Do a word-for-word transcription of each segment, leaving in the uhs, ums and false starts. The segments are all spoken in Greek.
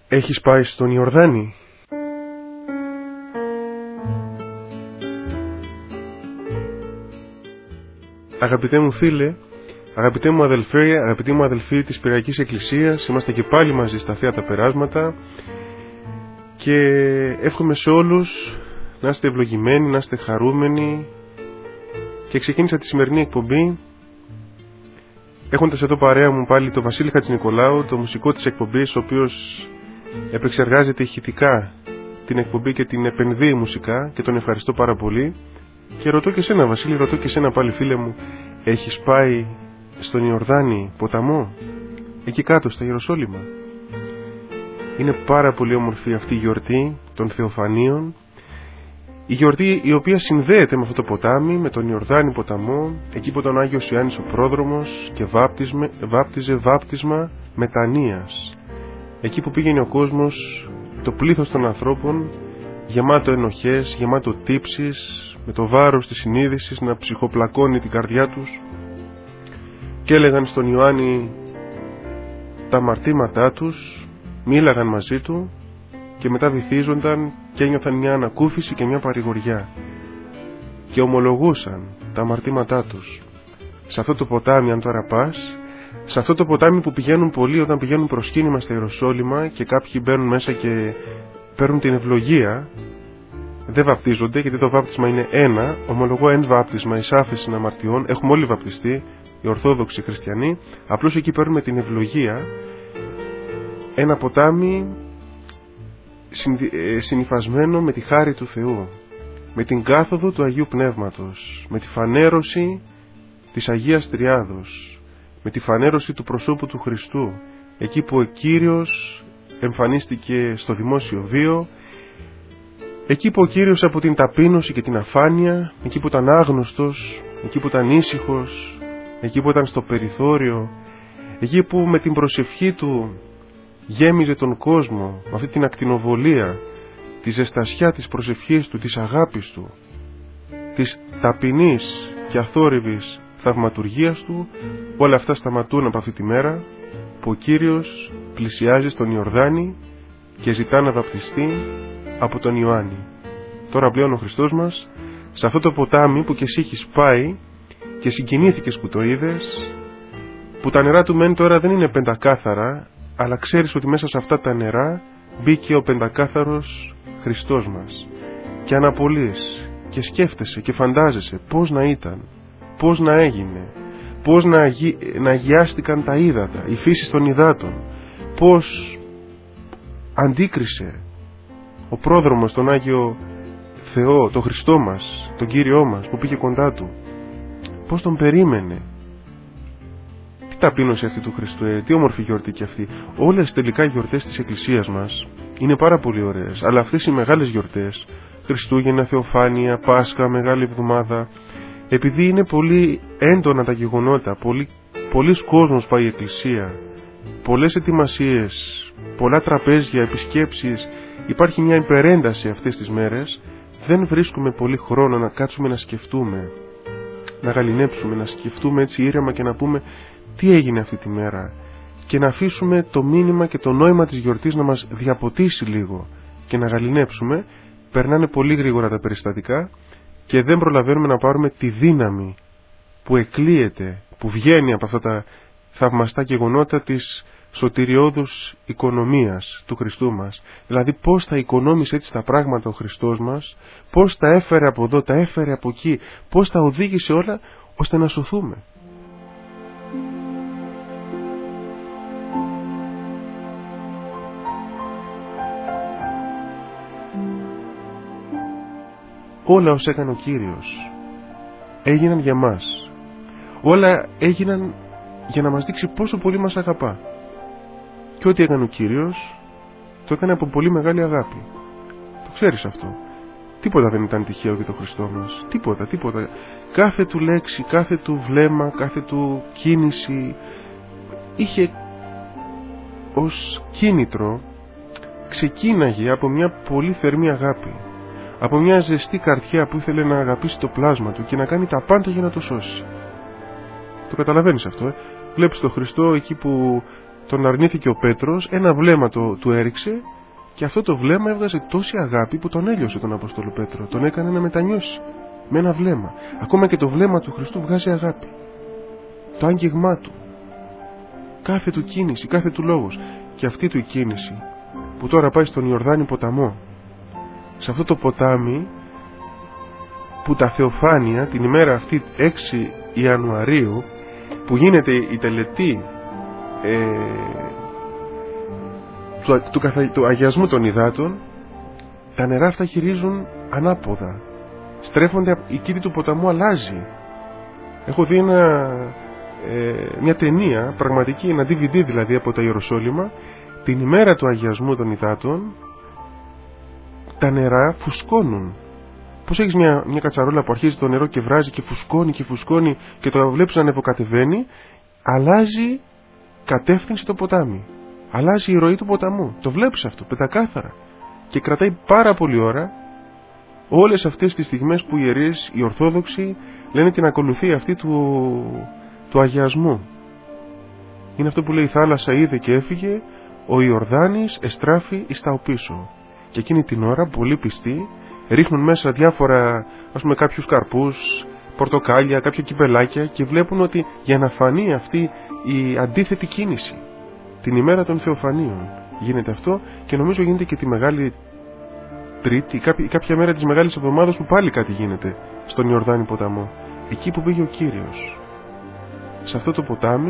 Έχεις πάει στον Ιορδάνη? Αγαπητέ μου φίλε, αγαπητέ μου αδελφέ, αγαπητοί μου αδελφοί της Πυριακής Εκκλησίας, είμαστε και πάλι μαζί στα Θεία τα Περάσματα και εύχομαι σε όλους να είστε ευλογημένοι, να είστε χαρούμενοι. Και ξεκίνησα τη σημερινή εκπομπή έχοντας εδώ παρέα μου πάλι τον Βασίλη Χατζηνικολάου, το μουσικό της εκπομπής, ο οποίος επεξεργάζεται ηχητικά την εκπομπή και την επενδύει μουσικά, και τον ευχαριστώ πάρα πολύ. Και ρωτώ και σένα, Βασίλη, ρωτώ και σένα πάλι, φίλε μου, έχεις πάει στον Ιορδάνη ποταμό, εκεί κάτω στα Ιεροσόλυμα? Είναι πάρα πολύ όμορφη αυτή η γιορτή των Θεοφανίων, η γιορτή η οποία συνδέεται με αυτό το ποτάμι, με τον Ιορδάνη ποταμό, εκεί που τον Άγιος Ιωάννης ο Πρόδρομος και βάπτιζε, βάπτιζε βάπτισμα μετανοίας, εκεί που πήγαινε ο κόσμος, το πλήθος των ανθρώπων, γεμάτο ενοχές, γεμάτο τύψεις, με το βάρος της συνείδησης να ψυχοπλακώνει την καρδιά τους, και έλεγαν στον Ιωάννη τα αμαρτήματά τους, μίλαγαν μαζί του και μετά βυθίζονταν και ένιωθαν μια ανακούφιση και μια παρηγοριά και ομολογούσαν τα αμαρτήματά τους. Σε αυτό το ποτάμι, αν τώρα πας, σε αυτό το ποτάμι που πηγαίνουν πολλοί όταν πηγαίνουν προσκύνημα στα Ιεροσόλυμα, και κάποιοι μπαίνουν μέσα και παίρνουν την ευλογία, δεν βαπτίζονται, γιατί το βάπτισμα είναι ένα, ομολογώ εν βάπτισμα εις άφεσιν αμαρτιών, έχουμε όλοι βαπτιστεί, οι Ορθόδοξοι Χριστιανοί, απλώς εκεί παίρνουμε την ευλογία. Ένα ποτάμι συνυφασμένο με τη χάρη του Θεού, με την κάθοδο του Αγίου Πνεύματος, με τη φανέρωση της Αγίας Τριάδος, με τη φανέρωση του προσώπου του Χριστού, εκεί που ο Κύριος εμφανίστηκε στο δημόσιο βίο, εκεί που ο Κύριος από την ταπείνωση και την αφάνεια, εκεί που ήταν άγνωστος, εκεί που ήταν ήσυχος, εκεί που ήταν στο περιθώριο, εκεί που με την προσευχή του γέμιζε τον κόσμο, με αυτή την ακτινοβολία, τη ζεστασιά της προσευχής του, της αγάπης του, της ταπεινής και αθόρυβης θαυματουργίας του, όλα αυτά σταματούν από αυτή τη μέρα που ο Κύριος πλησιάζει στον Ιορδάνη και ζητά να βαπτιστεί από τον Ιωάννη. Τώρα πλέον ο Χριστός μας, σε αυτό το ποτάμι που και εσύ έχεις πάει και συγκινήθηκες που το είδες, που τα νερά του μεν τώρα δεν είναι πεντακάθαρα, αλλά ξέρεις ότι μέσα σε αυτά τα νερά μπήκε ο πεντακάθαρος Χριστός μας, και αναπολύεις και σκέφτεσαι και φαντάζεσαι πώς να ήταν, πώς να έγινε, πώς να, αγι... να αγιάστηκαν τα ύδατα, η φύση των υδάτων, πώς αντίκρισε ο πρόδρομος τον Άγιο Θεό, τον Χριστό μας, τον Κύριό μας που πήγε κοντά του, πώς τον περίμενε. Τι ταπείνωση αυτή του Χριστού, ε, τι όμορφη γιορτή και αυτή. Όλες τελικά οι γιορτές της Εκκλησίας μας είναι πάρα πολύ ωραίες, αλλά αυτές οι μεγάλες γιορτές, Χριστούγεννα, Θεοφάνεια, Πάσχα, Μεγάλη Εβδομάδα, επειδή είναι πολύ έντονα τα γεγονότα, πολύ, πολλοί κόσμος πάει η Εκκλησία, πολλές ετοιμασίες, πολλά τραπέζια, επισκέψεις, υπάρχει μια υπερένταση αυτές τις μέρες, δεν βρίσκουμε πολύ χρόνο να κάτσουμε να σκεφτούμε, να γαληνέψουμε, να σκεφτούμε έτσι ήρεμα και να πούμε τι έγινε αυτή τη μέρα, και να αφήσουμε το μήνυμα και το νόημα της γιορτής να μας διαποτίσει λίγο και να γαληνέψουμε. Περνάνε πολύ γρήγορα τα περιστατικά και δεν προλαβαίνουμε να πάρουμε τη δύναμη που εκλείεται, που βγαίνει από αυτά τα θαυμαστά γεγονότα της σωτηριώδους οικονομίας του Χριστού μας. Δηλαδή πώς τα οικονόμησε έτσι τα πράγματα ο Χριστός μας, πώς τα έφερε από εδώ, τα έφερε από εκεί, πώς τα οδήγησε όλα ώστε να σωθούμε. Όλα όσα έκανε ο Κύριος έγιναν για μας. Όλα έγιναν για να μας δείξει πόσο πολύ μας αγαπά. Και ό,τι έκανε ο Κύριος το έκανε από πολύ μεγάλη αγάπη. Το ξέρεις αυτό. Τίποτα δεν ήταν τυχαίο για τον Χριστό μας. Τίποτα, τίποτα. Κάθε του λέξη, κάθε του βλέμμα, κάθε του κίνηση είχε ως κίνητρο, ξεκίναγε από μια πολύ θερμή αγάπη, από μια ζεστή καρδιά που ήθελε να αγαπήσει το πλάσμα του και να κάνει τα πάντα για να το σώσει. Το καταλαβαίνεις αυτό, ε? Βλέπεις τον Χριστό εκεί που τον αρνήθηκε ο Πέτρος, ένα βλέμμα το, του έριξε και αυτό το βλέμμα έβγαζε τόση αγάπη που τον έλειωσε τον Απόστολο Πέτρο, τον έκανε να μετανιώσει με ένα βλέμμα. Ακόμα και το βλέμμα του Χριστού βγάζει αγάπη, το άγγιγμά του, κάθε του κίνηση, κάθε του λόγος. Και αυτή του η κίνηση που τώρα πάει στον Ιορδάνη ποταμό, σε αυτό το ποτάμι που τα θεοφάνεια την ημέρα αυτή έξι Ιανουαρίου που γίνεται η τελετή ε, του, του, καθα, του αγιασμού των υδάτων, τα νερά αυτά γυρίζουν ανάποδα, στρέφονται, η κήπη του ποταμού αλλάζει. Έχω δει ένα, ε, μια ταινία πραγματική, ένα ντι βι ντι δηλαδή από τα Ιεροσόλυμα, την ημέρα του αγιασμού των υδάτων τα νερά φουσκώνουν. Πώς έχεις μια, μια κατσαρόλα που αρχίζει το νερό και βράζει και φουσκώνει και φουσκώνει και το βλέπεις να ανεβοκατεβαίνει, αλλάζει κατεύθυνση το ποτάμι, αλλάζει η ροή του ποταμού. Το βλέπεις αυτό πεντακάθαρα και κρατάει πάρα πολλή ώρα. Όλες αυτές τις στιγμές που οι ιερείς, οι Ορθόδοξοι λένε την ακολουθία αυτή του, του αγιασμού. Είναι αυτό που λέει: η θάλασσα είδε και έφυγε, ο Ιορδάνης εστράφη εις τα οπίσω. Και εκείνη την ώρα πολύ πιστοί ρίχνουν μέσα διάφορα, ας πούμε, κάποιους καρπούς, πορτοκάλια, κάποια κυπελάκια και βλέπουν ότι για να φανεί αυτή η αντίθετη κίνηση την ημέρα των Θεοφανίων γίνεται αυτό, και νομίζω γίνεται και τη Μεγάλη Τρίτη, κάποια, κάποια μέρα της Μεγάλης Εβδομάδας που πάλι κάτι γίνεται στον Ιορδάνη ποταμό, εκεί που πήγε ο Κύριος, σε αυτό το ποτάμι,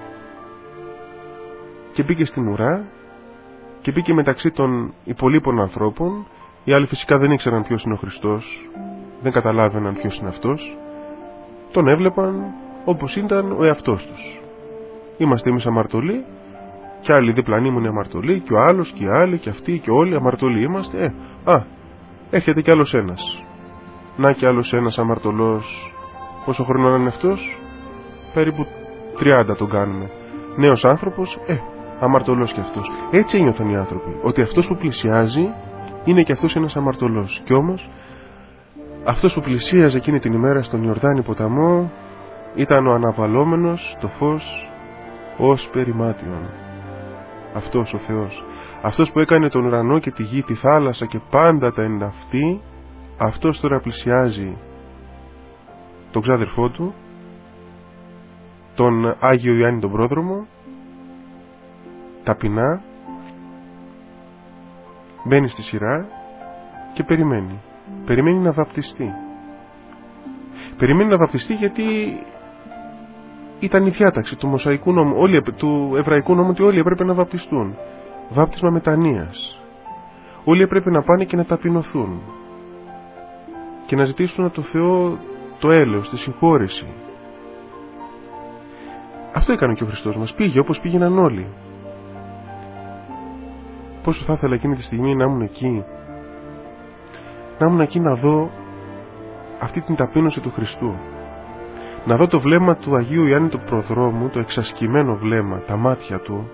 και μπήκε στην ουρά και μπήκε μεταξύ των υπολείπων ανθρώπων. Οι άλλοι φυσικά δεν ήξεραν ποιος είναι ο Χριστός, δεν καταλάβαιναν ποιος είναι αυτός, τον έβλεπαν όπως ήταν ο εαυτός τους. Είμαστε εμείς αμαρτωλοί και άλλοι διπλανοί μου είναι αμαρτωλοί και ο άλλος και οι άλλοι και αυτοί και όλοι αμαρτωλοί είμαστε. Ε, α, έρχεται κι άλλος ένας. Να και άλλος ένας αμαρτωλός. Πόσο χρόνο είναι αυτός? Περίπου τριάντα τον κάνουμε. Νέος άνθρωπος, ε, αμαρτωλός κι αυτός. Έτσι ένιωθαν οι άνθρωποι, ότι αυτός που πλησιάζει είναι και αυτός ένας αμαρτωλός. Κι όμως αυτός που πλησίαζε εκείνη την ημέρα στον Ιορδάνη ποταμό ήταν ο αναβαλλόμενος το φως ως περιμάτιον. Αυτός ο Θεός, αυτός που έκανε τον ουρανό και τη γη, τη θάλασσα και πάντα τα εναυτή, αυτός τώρα πλησιάζει τον ξάδερφό του, τον Άγιο Ιωάννη τον Πρόδρομο, ταπεινά μπαίνει στη σειρά και περιμένει. Περιμένει να βαπτιστεί. Περιμένει να βαπτιστεί γιατί ήταν η διάταξη του Μωσαϊκού νόμου, όλοι, του Εβραϊκού νόμου, ότι όλοι έπρεπε να βαπτιστούν. Βάπτισμα μετανοίας. Όλοι έπρεπε να πάνε και να ταπεινωθούν και να ζητήσουν από το Θεό το έλεος, τη συγχώρεση. Αυτό έκανε και ο Χριστός μας. Πήγε όπως πήγαιναν όλοι. Πόσο θα ήθελα εκείνη τη στιγμή να ήμουν εκεί, να ήμουν εκεί να δω αυτή την ταπείνωση του Χριστού, να δω το βλέμμα του Αγίου Ιωάννη του Προδρόμου, το εξασκημένο βλέμμα, τα μάτια του,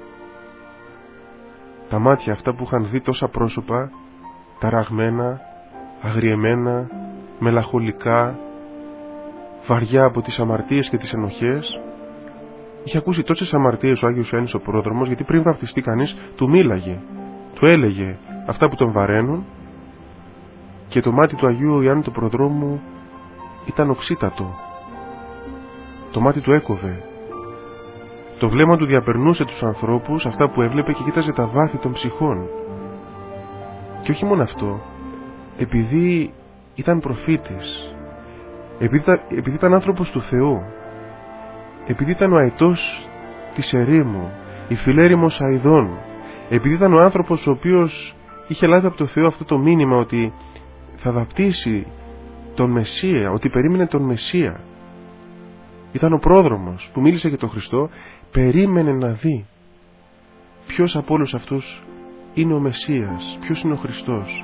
τα μάτια αυτά που είχαν δει τόσα πρόσωπα, ταραγμένα, αγριεμένα, μελαγχολικά, βαριά από τις αμαρτίες και τις ενοχές. Είχε ακούσει τόσες αμαρτίες ο Άγιος Ιωάννης ο Πρόδρομος, γιατί πριν βαπτιστεί κανείς του μίλαγε, του έλεγε αυτά που τον βαραίνουν, και το μάτι του Αγίου Ιωάννη του Προδρόμου ήταν οξύτατο. Το μάτι του έκοβε. Το βλέμμα του διαπερνούσε τους ανθρώπους, αυτά που έβλεπε, και κοίταζε τα βάθη των ψυχών. Και όχι μόνο αυτό, επειδή ήταν προφήτης, επειδή ήταν, επειδή ήταν άνθρωπος του Θεού, επειδή ήταν ο αετός της ερήμου, η φιλέρημος αηδών, επειδή ήταν ο άνθρωπος ο οποίος είχε λάβει από το Θεό αυτό το μήνυμα ότι θα βαπτίσει τον Μεσσία, ότι περίμενε τον Μεσσία, ήταν ο πρόδρομος που μίλησε για τον Χριστό, περίμενε να δει ποιος από όλους αυτούς είναι ο Μεσσίας, ποιος είναι ο Χριστός.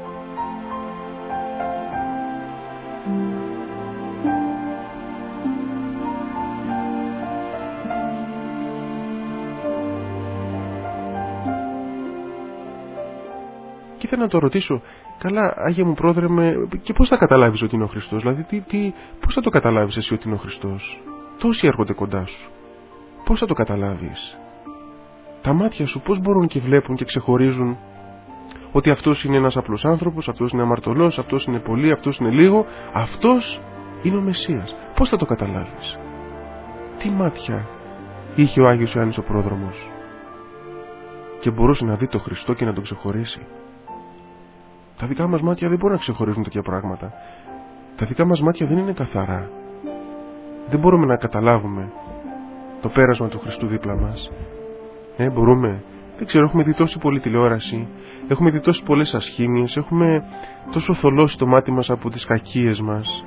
Και ήθελα να το ρωτήσω, καλά, Άγιε μου Πρόδρεμε, και πώς θα καταλάβεις ότι είναι ο Χριστός? Δηλαδή, τι, τι, πώς θα το καταλάβεις εσύ ότι είναι ο Χριστός? Τόσοι έρχονται κοντά σου. Πώς θα το καταλάβεις? Τα μάτια σου πώς μπορούν και βλέπουν και ξεχωρίζουν ότι αυτός είναι ένας απλός άνθρωπος, αυτός είναι αμαρτωλός, αυτός είναι πολύ, αυτός είναι λίγο, αυτός είναι ο Μεσσίας? Πώς θα το καταλάβεις? Τι μάτια είχε ο Άγιος Ιωάννης ο Πρόδρομος και μπορούσε να δει τον Χριστό και να τον ξεχωρίσει? Τα δικά μας μάτια δεν μπορούν να ξεχωρίζουν τέτοια πράγματα. Τα δικά μας μάτια δεν είναι καθαρά. Δεν μπορούμε να καταλάβουμε το πέρασμα του Χριστού δίπλα μας. Ε, μπορούμε? Δεν ξέρω, έχουμε δει τόση πολλή τηλεόραση, έχουμε δει τόσες πολλές ασχήμιες, έχουμε τόσο θολώσει το μάτι μας από τις κακίες μας.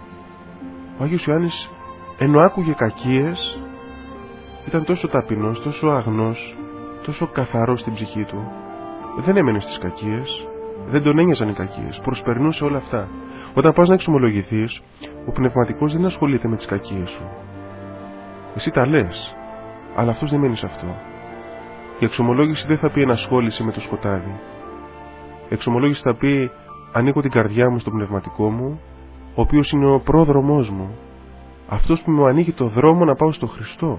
Ο Άγιος Ιωάννης, ενώ άκουγε κακίες, ήταν τόσο ταπεινός, τόσο αγνός, τόσο καθαρός στην ψυχή του. Δεν έμενε στις κακίες, δεν τον ένοιαζαν οι κακίες, προσπερνούσε όλα αυτά. Όταν πας να εξομολογηθείς, ο πνευματικός δεν ασχολείται με τις κακίες σου. Εσύ τα λες, αλλά αυτός δεν μένει σε αυτό. Η εξομολόγηση δεν θα πει ενασχόληση με το σκοτάδι. Η εξομολόγηση θα πει ανοίγω την καρδιά μου στον πνευματικό μου, ο οποίος είναι ο πρόδρομός μου. Αυτός που μου ανοίγει το δρόμο να πάω στο Χριστό.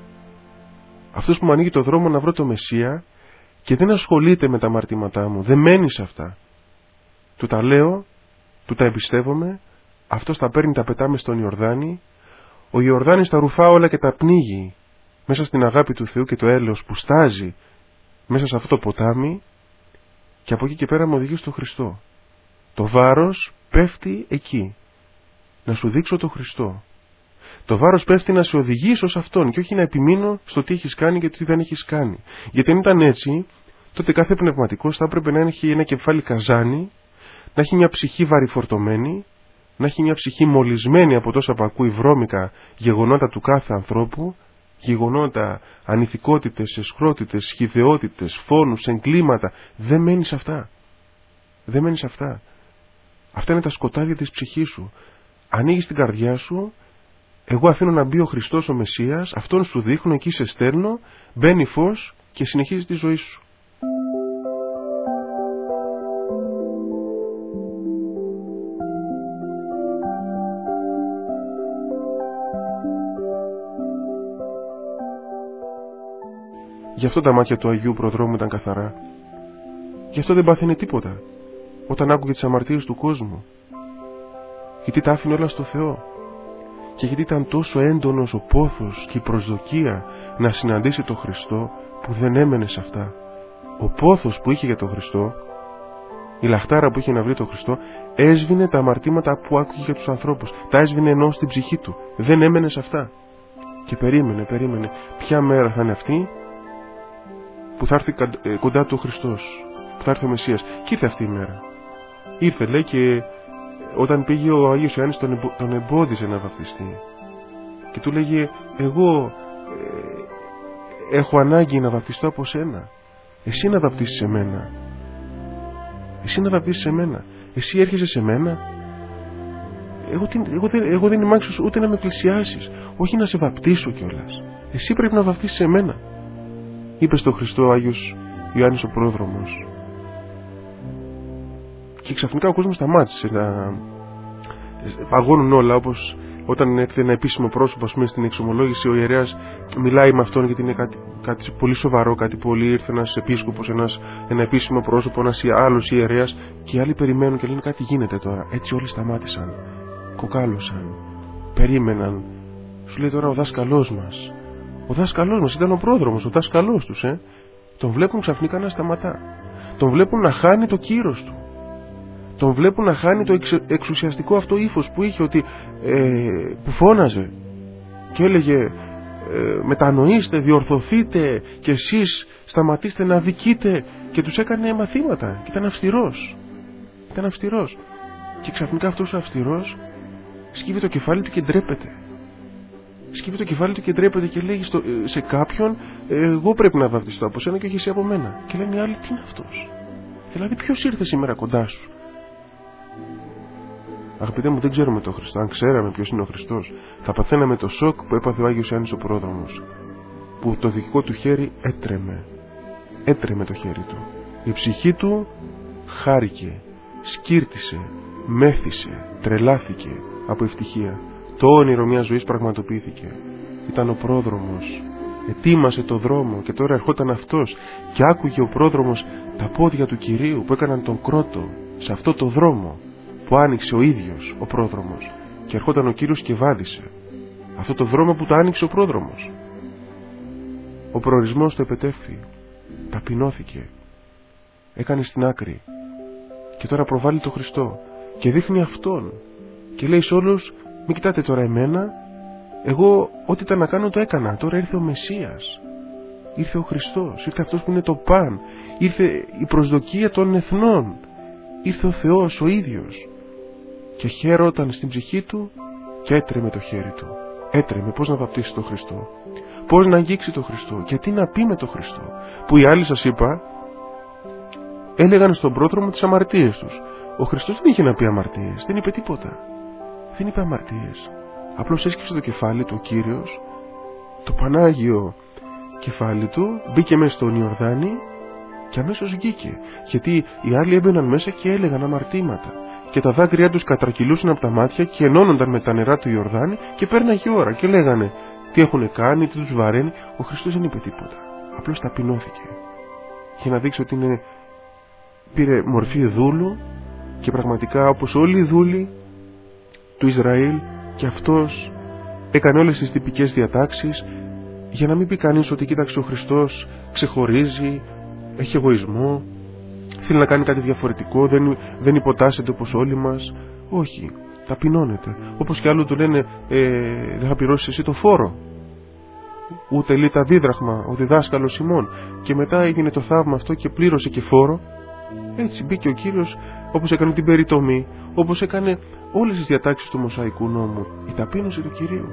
Αυτός που μου ανοίγει το δρόμο να βρω το Μεσσία και δεν ασχολείται με τα αμαρτήματά μου. Δεν μένει σε αυτά. Του τα λέω, του τα εμπιστεύομαι, αυτός τα παίρνει, τα πετάμε στον Ιορδάνη. Ο Ιορδάνης τα ρουφά όλα και τα πνίγει μέσα στην αγάπη του Θεού και το έλεος που στάζει μέσα σε αυτό το ποτάμι, και από εκεί και πέρα μου οδηγεί στο Χριστό. Το βάρος πέφτει εκεί. Να σου δείξω το Χριστό. Το βάρος πέφτει να σε οδηγήσω σε Αυτόν και όχι να επιμείνω στο τι έχεις κάνει και τι δεν έχεις κάνει. Γιατί αν ήταν έτσι, τότε κάθε πνευματικός θα έπρεπε να έχει ένα κεφάλι καζάνι, να έχει μια ψυχή βαρυφορτωμένη, να έχει μια ψυχή μολυσμένη από τόσα που ακούει βρώμικα γεγονότα του κάθε ανθρώπου, γεγονότα, ανηθικότητες, εσχρότητες, σχηδαιότητες, φόνους, εγκλήματα. Δεν μένει σε αυτά. Δεν μένει σε αυτά. Αυτά είναι τα σκοτάδια της ψυχής σου. Ανοίγεις την καρδιά σου, εγώ αφήνω να μπει ο Χριστός ο Μεσσίας, αυτόν σου δείχνω, εκεί σε στέλνω, μπαίνει φως και συνεχίζει τη ζωή σου. Γι' αυτό τα μάτια του Αγίου Προδρόμου ήταν καθαρά. Γι' αυτό δεν πάθαινε τίποτα όταν άκουγε τις αμαρτίες του κόσμου. Γιατί τα άφηνε όλα στο Θεό. Και γιατί ήταν τόσο έντονος ο πόθος και η προσδοκία να συναντήσει τον Χριστό, που δεν έμενε σε αυτά. Ο πόθος που είχε για τον Χριστό, η λαχτάρα που είχε να βρει τον Χριστό, έσβηνε τα αμαρτήματα που άκουγε για τους ανθρώπους. Τα έσβηνε ενώ στην ψυχή του. Δεν έμενε σε αυτά. Και περίμενε, περίμενε. Ποια μέρα θα είναι αυτή που θα έρθει κοντά του ο Χριστός, που θα έρθει ο Μεσσίας. Και ήρθε αυτή η μέρα. Ήρθε, λέει, και όταν πήγε ο Άγιος Ιωάννης τον, εμπο, τον εμπόδιζε να βαπτιστεί. Και του λέγε, εγώ ε, έχω ανάγκη να βαπτιστώ από σένα. Εσύ να βαπτίσεις σε μένα. Εσύ να βαπτίσεις σε μένα. Εσύ έρχεσαι σε μένα. Εγώ, εγώ, δεν, εγώ δεν είμαι άξιος ούτε να με πλησιάσεις, όχι να σε βαπτίσω κιόλας. Εσύ πρέπει να βαπτίσεις σε μένα. Είπε στο Χριστό ο Άγιος Ιωάννης ο Πρόδρομος. Και ξαφνικά ο κόσμος σταμάτησε να παγώνουν όλα, όπως όταν έρθει ένα επίσημο πρόσωπο, ας πούμε, στην εξομολόγηση, ο ιερέας μιλάει με αυτόν γιατί είναι κάτι, κάτι πολύ σοβαρό, κάτι πολύ. Ήρθε ένας επίσκοπος, ένας, ένα επίσημο πρόσωπο, ένας άλλος ιερέας, και οι άλλοι περιμένουν και λένε κάτι γίνεται τώρα. Έτσι όλοι σταμάτησαν, κοκάλωσαν, περίμεναν. Σου λέει τώρα ο δάσκαλός μας. Ο δάσκαλός μας ήταν ο πρόδρομος, ο δάσκαλός τους, ε. Τον βλέπουν ξαφνικά να σταματά. Τον βλέπουν να χάνει το κύρος του. Τον βλέπουν να χάνει το εξ, εξουσιαστικό αυτό ύφος που είχε, ότι, ε, που φώναζε και έλεγε ε, μετανοήστε, διορθωθείτε και εσείς σταματήστε να δικείτε, και τους έκανε μαθήματα και ήταν αυστηρός. Ήταν αυστηρός. Και ξαφνικά αυτός ο αυστηρός σκύβει το κεφάλι του και ντρέπεται. Σκύβει το κεφάλι του και ντρέπεται και λέγει στο, σε κάποιον, εγώ πρέπει να βαπτιστώ από σένα και όχι εσύ από μένα. Και λένε οι άλλοι, τι είναι αυτός? Δηλαδή ποιος ήρθε σήμερα κοντά σου? Αγαπητέ μου, δεν ξέρουμε τον Χριστό. Αν ξέραμε ποιος είναι ο Χριστός, θα παθαίναμε το σοκ που έπαθε ο Άγιος Ιωάννης ο Πρόδρομος, που το δικό του χέρι έτρεμε. Έτρεμε το χέρι του. Η ψυχή του χάρηκε, σκύρτησε, μέθησε, τρελάθηκε από ευτυχία. Το όνειρο μιας ζωής πραγματοποιήθηκε. Ήταν ο πρόδρομος ετοίμασε το δρόμο και τώρα ερχόταν αυτός και άκουγε ο πρόδρομος τα πόδια του Κυρίου που έκαναν τον κρότο σε αυτό το δρόμο που άνοιξε ο ίδιος ο πρόδρομος, και ερχόταν ο Κύριος και βάδισε αυτό το δρόμο που το άνοιξε ο πρόδρομος. Ο προορισμός το επετεύθη, ταπεινώθηκε, έκανε στην άκρη και τώρα προβάλλει το Χριστό και δείχνει Αυτόν και λέει σε όλους: μην κοιτάτε τώρα εμένα, εγώ ό,τι ήταν να κάνω το έκανα, τώρα ήρθε ο Μεσσίας, ήρθε ο Χριστός, ήρθε αυτός που είναι το παν, ήρθε η προσδοκία των εθνών, ήρθε ο Θεός ο ίδιος. Και χαίρονταν στην ψυχή του και έτρεμε το χέρι του. Έτρεμε πώς να βαπτίσει τον Χριστό, πώς να αγγίξει τον Χριστό και τι να πει με τον Χριστό, που οι άλλοι, σας είπα, έλεγαν στον πρόδρομο τις αμαρτίες τους. Ο Χριστός δεν είχε να πει αμαρτίες, δεν είπε τίποτα, δεν είπε αμαρτίες. Απλώς έσκυψε το κεφάλι του ο Κύριος, το Πανάγιο κεφάλι του, μπήκε μέσα στον Ιορδάνη και αμέσως βγήκε, γιατί οι άλλοι έμπαιναν μέσα και έλεγαν αμαρτήματα και τα δάκρυά τους κατρακυλούσαν από τα μάτια και ενώνονταν με τα νερά του Ιορδάνη και πέρναγε η ώρα και λέγανε τι έχουν κάνει, τι τους βαραίνει. Ο Χριστός δεν είπε τίποτα, απλώς ταπεινώθηκε για να δείξει ότι είναι, πήρε μορφή δούλου και πραγματικά όπως όλοι οι δούλοι του Ισραήλ και αυτός έκανε όλες τις τυπικές διατάξεις για να μην πει κανείς ότι κοίταξε ο Χριστός ξεχωρίζει, έχει εγωισμό, θέλει να κάνει κάτι διαφορετικό, δεν, δεν υποτάσσεται όπως όλοι μας. Όχι, ταπεινώνεται. Όπως και άλλοι του λένε ε, δεν θα πληρώσεις εσύ το φόρο, ούτε λίτα δίδραχμα ο διδάσκαλος Σιμών, και μετά έγινε το θαύμα αυτό και πλήρωσε και φόρο. Έτσι μπήκε ο Κύριος, όπως έκανε την περιτομή, όπως έκανε όλες τις διατάξεις του Μωσαϊκού νόμου, η ταπείνωση του Κυρίου.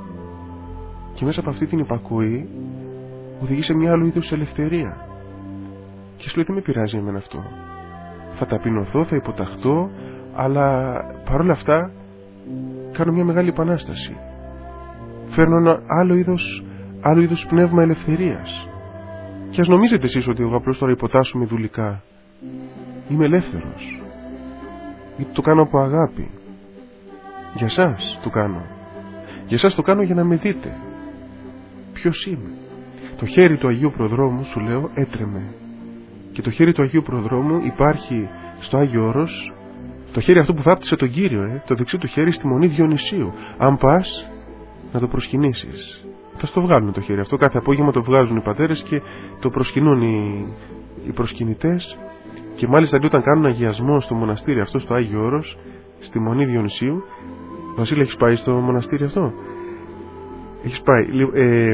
Και μέσα από αυτή την υπακοή οδηγεί σε μια άλλου είδους ελευθερία. Και σου λέει τι με πειράζει εμένα αυτό, θα ταπεινωθώ, θα υποταχθώ, αλλά παρόλα αυτά κάνω μια μεγάλη επανάσταση, φέρνω ένα άλλο είδος, άλλο είδος πνεύμα ελευθερίας. Και ας νομίζετε εσείς ότι εγώ απλώς τώρα υποτάσσομαι δουλικά, είμαι ελεύθερος, γιατί το κάνω από αγάπη. Για σας το κάνω, για σας το κάνω για να με δείτε ποιος είμαι. Το χέρι του Αγίου Προδρόμου, σου λέω, έτρεμε. Και το χέρι του Αγίου Προδρόμου υπάρχει στο Άγιο Όρος, το χέρι αυτό που βάπτισε τον Κύριο, ε, το δεξί του χέρι στη Μονή Διονυσίου. Αν πας να το προσκυνήσεις, θα στο βγάλουν το χέρι αυτό, κάθε απόγευμα το βγάζουν οι πατέρες και το προσκυνούν οι, οι προσκυνητές. Και μάλιστα όταν κάνουν αγιασμό στο μοναστήρι αυτό στο Άγιο Όρος, στη Μονή Διονυσίου. Βασίλη, έχεις πάει στο μοναστήρι αυτό? Έχεις πάει? Ε,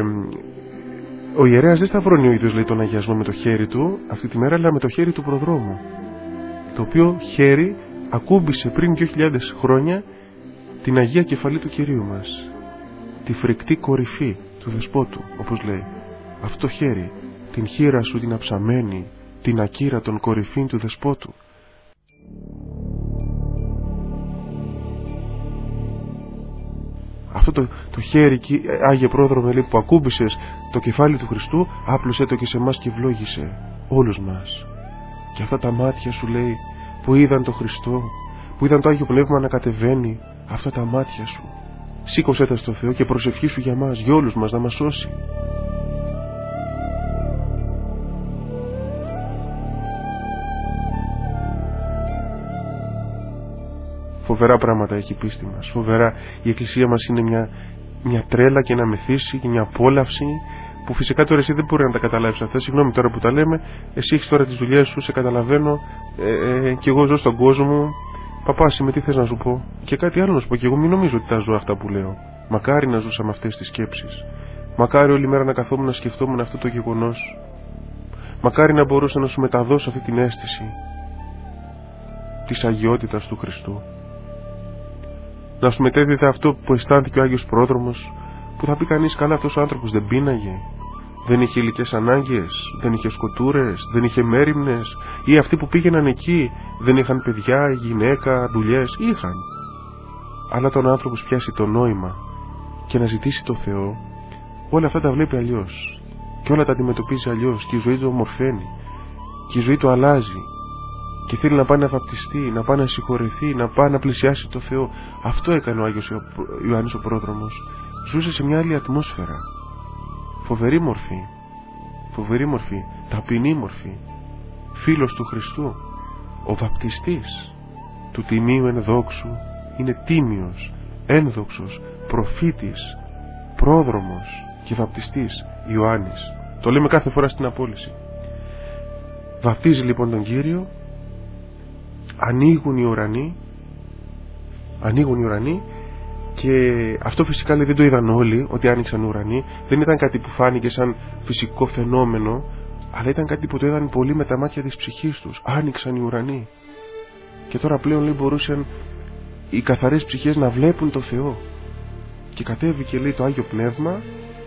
ο ιερέας δεν σταυρώνει ο ίδιος, λέει, τον αγιασμό με το χέρι του αυτή τη μέρα, αλλά με το χέρι του προδρόμου, το οποίο χέρι ακούμπησε πριν δύο χιλιάδες χρόνια την Αγία Κεφαλή του Κυρίου μας, τη φρικτή κορυφή του Δεσπότου, όπως λέει. Αυτό το χέρι, την χείρα σου την αψαμένη, την ακύρα των κορυφήν του Δεσπότου. Αυτό το, το χέρι, Άγιε Πρόδρομε, λέει, που ακούμπησες το κεφάλι του Χριστού, άπλωσέ το και σε εμάς και ευλόγησε όλους μας. Και αυτά τα μάτια, σου λέει, που είδαν το Χριστό, που είδαν το Άγιο Πνεύμα να κατεβαίνει, αυτά τα μάτια σου, σήκωσέ τα στο Θεό και προσευχήσου για μας, για όλους μας, να μας σώσει. Φοβερά πράγματα έχει η πίστη μας, φοβερά. Η Εκκλησία μας είναι μια, μια τρέλα και ένα μεθύσι και μια απόλαυση που φυσικά τώρα εσύ δεν μπορεί να τα καταλάβεις αυτά. Συγγνώμη τώρα που τα λέμε, εσύ έχεις τώρα τις δουλειές σου, σε καταλαβαίνω, ε, ε, και εγώ ζω στον κόσμο μου. Παπάση, με τι θες να σου πω? Και κάτι άλλο να σου πω, και εγώ μην νομίζω ότι τα ζω αυτά που λέω. Μακάρι να ζούσα με αυτές τις σκέψεις. Μακάρι όλη μέρα να καθόμουν να σκεφτόμουν αυτό το γεγονός. Μακάρι να μπορούσα να σου μεταδώσω αυτή την αίσθηση της αγιότητας του Χριστού. Να σου μετέδιδε αυτό που αισθάνθηκε ο Άγιος Πρόδρομος, που θα πει κανείς, καλά, αυτός ο άνθρωπος δεν πίναγε, δεν είχε υλικές ανάγκες, δεν είχε σκοτούρες, δεν είχε μέριμνες, ή αυτοί που πήγαιναν εκεί δεν είχαν παιδιά, γυναίκα, δουλειές? Είχαν. Αλλά τον άνθρωπος πιάσει το νόημα και να ζητήσει το Θεό, όλα αυτά τα βλέπει αλλιώς και όλα τα αντιμετωπίζει αλλιώς, και η ζωή του ομορφαίνει και η ζωή του αλλάζει και θέλει να πάει να βαπτιστεί, να πάει να συγχωρεθεί, να πάει να πλησιάσει το Θεό. Αυτό έκανε ο Άγιος Ιωάννης ο Πρόδρομος. Ζούσε σε μια άλλη ατμόσφαιρα. Φοβερή μορφή. Φοβερή μορφή. Ταπεινή μορφή. Φίλος του Χριστού. Ο βαπτιστής του τιμίου ενδόξου είναι τίμιος, ένδοξος, προφήτης, πρόδρομος και βαπτιστής Ιωάννης. Το λέμε κάθε φορά στην απόλυση. Βαπτίζει λοιπόν τον Κύριο, ανοίγουν οι ουρανοί, ανοίγουν οι ουρανοί και αυτό φυσικά λέει, δεν το είδαν όλοι ότι άνοιξαν οι ουρανοί. Δεν ήταν κάτι που φάνηκε σαν φυσικό φαινόμενο, αλλά ήταν κάτι που το είδαν πολύ με τα μάτια της ψυχής τους. Άνοιξαν οι ουρανοί και τώρα πλέον λέει μπορούσαν οι καθαρές ψυχές να βλέπουν το Θεό. Και κατέβηκε λέει το Άγιο Πνεύμα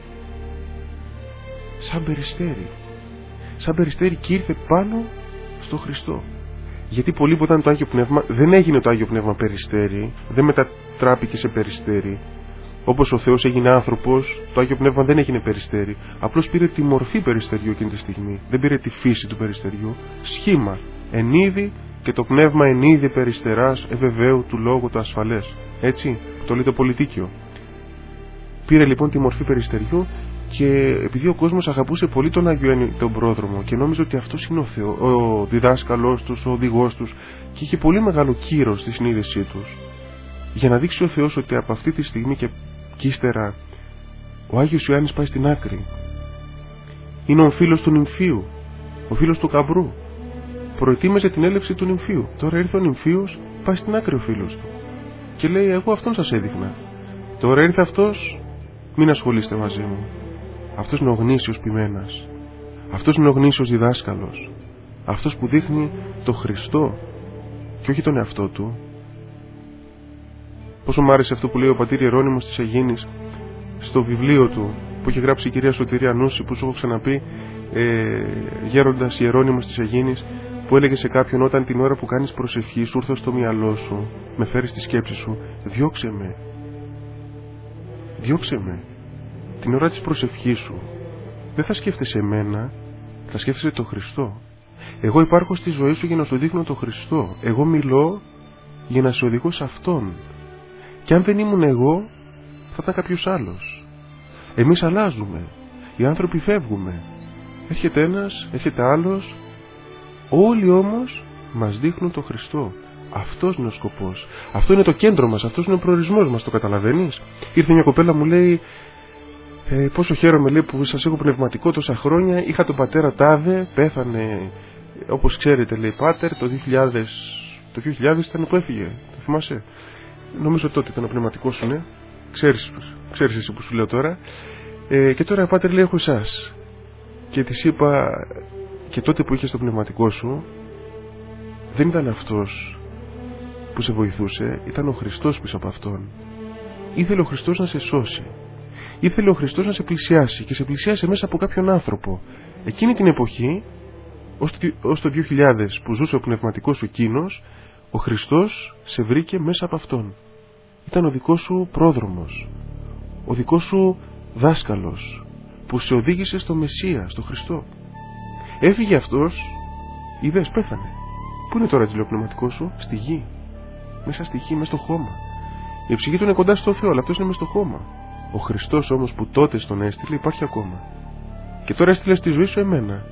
σαν περιστέρι, σαν περιστέρι και ήρθε πάνω στο Χριστό. Γιατί πολύ που ήταν το Άγιο Πνεύμα, δεν έγινε το Άγιο Πνεύμα περιστέρι, δεν μετατράπηκε σε περιστέρι. Όπως ο Θεός έγινε άνθρωπος, το Άγιο Πνεύμα δεν έγινε περιστέρι. Απλώς πήρε τη μορφή περιστεριού εκείνη τη στιγμή. Δεν πήρε τη φύση του περιστεριού. Σχήμα, εν είδη, και το πνεύμα εν είδη περιστεράς εβεβαίου του λόγου το ασφαλές. Έτσι, το λέει το Πολυτίκιο. Πήρε λοιπόν τη μορφή περιστεριού και επειδή ο κόσμος αγαπούσε πολύ τον Άγιο Ιωάννη τον πρόδρομο και νόμιζε ότι αυτός είναι ο, Θεό, ο διδάσκαλός τους, ο οδηγός τους και είχε πολύ μεγάλο κύρος στη συνείδησή τους, για να δείξει ο Θεός ότι από αυτή τη στιγμή και, και ύστερα ο Άγιος Ιωάννης πάει στην άκρη. Είναι ο φίλος του νυμφίου, ο φίλος του Καμπρού. Προετοίμαζε την έλευση του νυμφίου. Τώρα ήρθε ο νυμφίος, πάει στην άκρη ο φίλος του και λέει, εγώ αυτόν σας έδειχνα. Τώρα ήρθε αυτός, μην ασχολείστε μαζί μου. Αυτός είναι ο γνήσιος ποιμένας. Αυτός είναι ο γνήσιος διδάσκαλος. Αυτός που δείχνει το Χριστό και όχι τον εαυτό του. Πόσο μου άρεσε αυτό που λέει ο πατήρ Ιερώνυμος της Αιγίνης στο βιβλίο του που έχει γράψει η κυρία Σωτηρία Νούση, που σου έχω ξαναπεί, ε, γέροντας Ιερώνυμος της Αιγίνης, που έλεγε σε κάποιον, όταν την ώρα που κάνεις προσευχή σου ήρθω στο μυαλό σου, με φέρεις στη σκέψη σου, διώξε με. Διώξε με. Την ώρα της προσευχής σου δεν θα σκέφτεσαι εμένα, θα σκέφτεσαι τον Χριστό. Εγώ υπάρχω στη ζωή σου για να σου δείχνω τον Χριστό. Εγώ μιλώ για να σε οδηγώ σε Αυτόν. Και αν δεν ήμουν εγώ, θα ήταν κάποιος άλλος. Εμείς αλλάζουμε. Οι άνθρωποι φεύγουμε. Έρχεται ένας, έρχεται άλλος. Όλοι όμως μας δείχνουν τον Χριστό. Αυτός είναι ο σκοπός. Αυτό είναι το κέντρο μας. Αυτός είναι ο προορισμός μας. Το καταλαβαίνεις? Ήρθε μια κοπέλα, μου λέει, ε, πόσο χαίρομαι, λέει, που σας έχω πνευματικό τόσα χρόνια. Είχα τον πατέρα τάδε, πέθανε, όπως ξέρετε, λέει, πάτερ, το δύο χιλιάδες, το δύο χιλιάδες ήταν που έφυγε. Το θυμάσαι? Νομίζω τότε ήταν ο πνευματικός σου, ναι. Ξέρεις, ξέρεις εσύ που σου λέω τώρα. Ε, και τώρα, πάτερ, λέει, έχω εσάς. Και της είπα, και τότε που είχες το πνευματικό σου, δεν ήταν αυτός που σε βοηθούσε, ήταν ο Χριστός πίσω από αυτόν. Ήθελε ο Χριστός να σε σώσει. Ήθελε ο Χριστός να σε πλησιάσει και σε πλησιάσε μέσα από κάποιον άνθρωπο. Εκείνη την εποχή, ως το δύο χιλιάδες που ζούσε ο πνευματικός σου εκείνος, ο Χριστός σε βρήκε μέσα από αυτόν. Ήταν ο δικός σου πρόδρομος, ο δικός σου δάσκαλος, που σε οδήγησε στο Μεσσία, στο Χριστό. Έφυγε αυτός, είδες, πέθανε. Πού είναι τώρα ο πνευματικός σου? Στη γη. Μέσα στη γη, μέσα στο χώμα. Η ψυχή του είναι κοντά στο Θεό, αλλά αυτός είναι μέσα στο χώμα. Ο Χριστός όμως που τότε στον έστειλε υπάρχει ακόμα. Και τώρα έστειλε στη ζωή σου εμένα.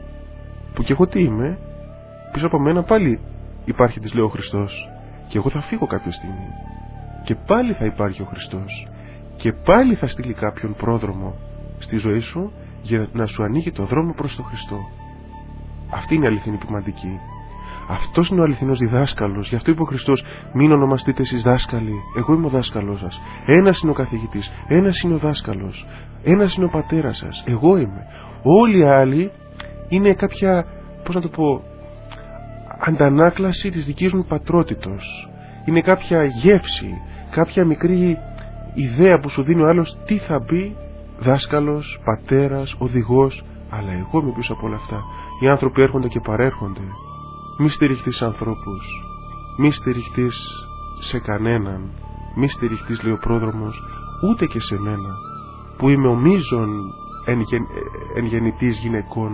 Που και εγώ τι είμαι? Πίσω από μένα πάλι υπάρχει, της λέω, ο Χριστός. Και εγώ θα φύγω κάποια στιγμή. Και πάλι θα υπάρχει ο Χριστός. Και πάλι θα στείλει κάποιον πρόδρομο στη ζωή σου για να σου ανοίγει το δρόμο προς τον Χριστό. Αυτή είναι η αληθινή ποιμαντική. Αυτός είναι ο αληθινός διδάσκαλος. Γι' αυτό είπε ο Χριστός, μην ονομαστείτε εσείς δάσκαλοι. Εγώ είμαι ο δάσκαλός σας. Ένας είναι ο καθηγητής. Ένας είναι ο δάσκαλος. Ένας είναι ο πατέρας σας. Εγώ είμαι. Όλοι οι άλλοι είναι κάποια, πώς να το πω, αντανάκλαση της δικής μου πατρότητος. Είναι κάποια γεύση, κάποια μικρή ιδέα που σου δίνει ο άλλος τι θα μπει δάσκαλος, πατέρας, οδηγός. Αλλά εγώ είμαι πίσω από όλα αυτά. Οι άνθρωποι έρχονται και παρέρχονται. Μη στηριχτείς σε ανθρώπους, μη στηριχτείς σε κανέναν, μη στηριχτείς, λέει ο πρόδρομος, ούτε και σε μένα, που είμαι ο μείζων εν, γεν, εν γεννητής γυναικών.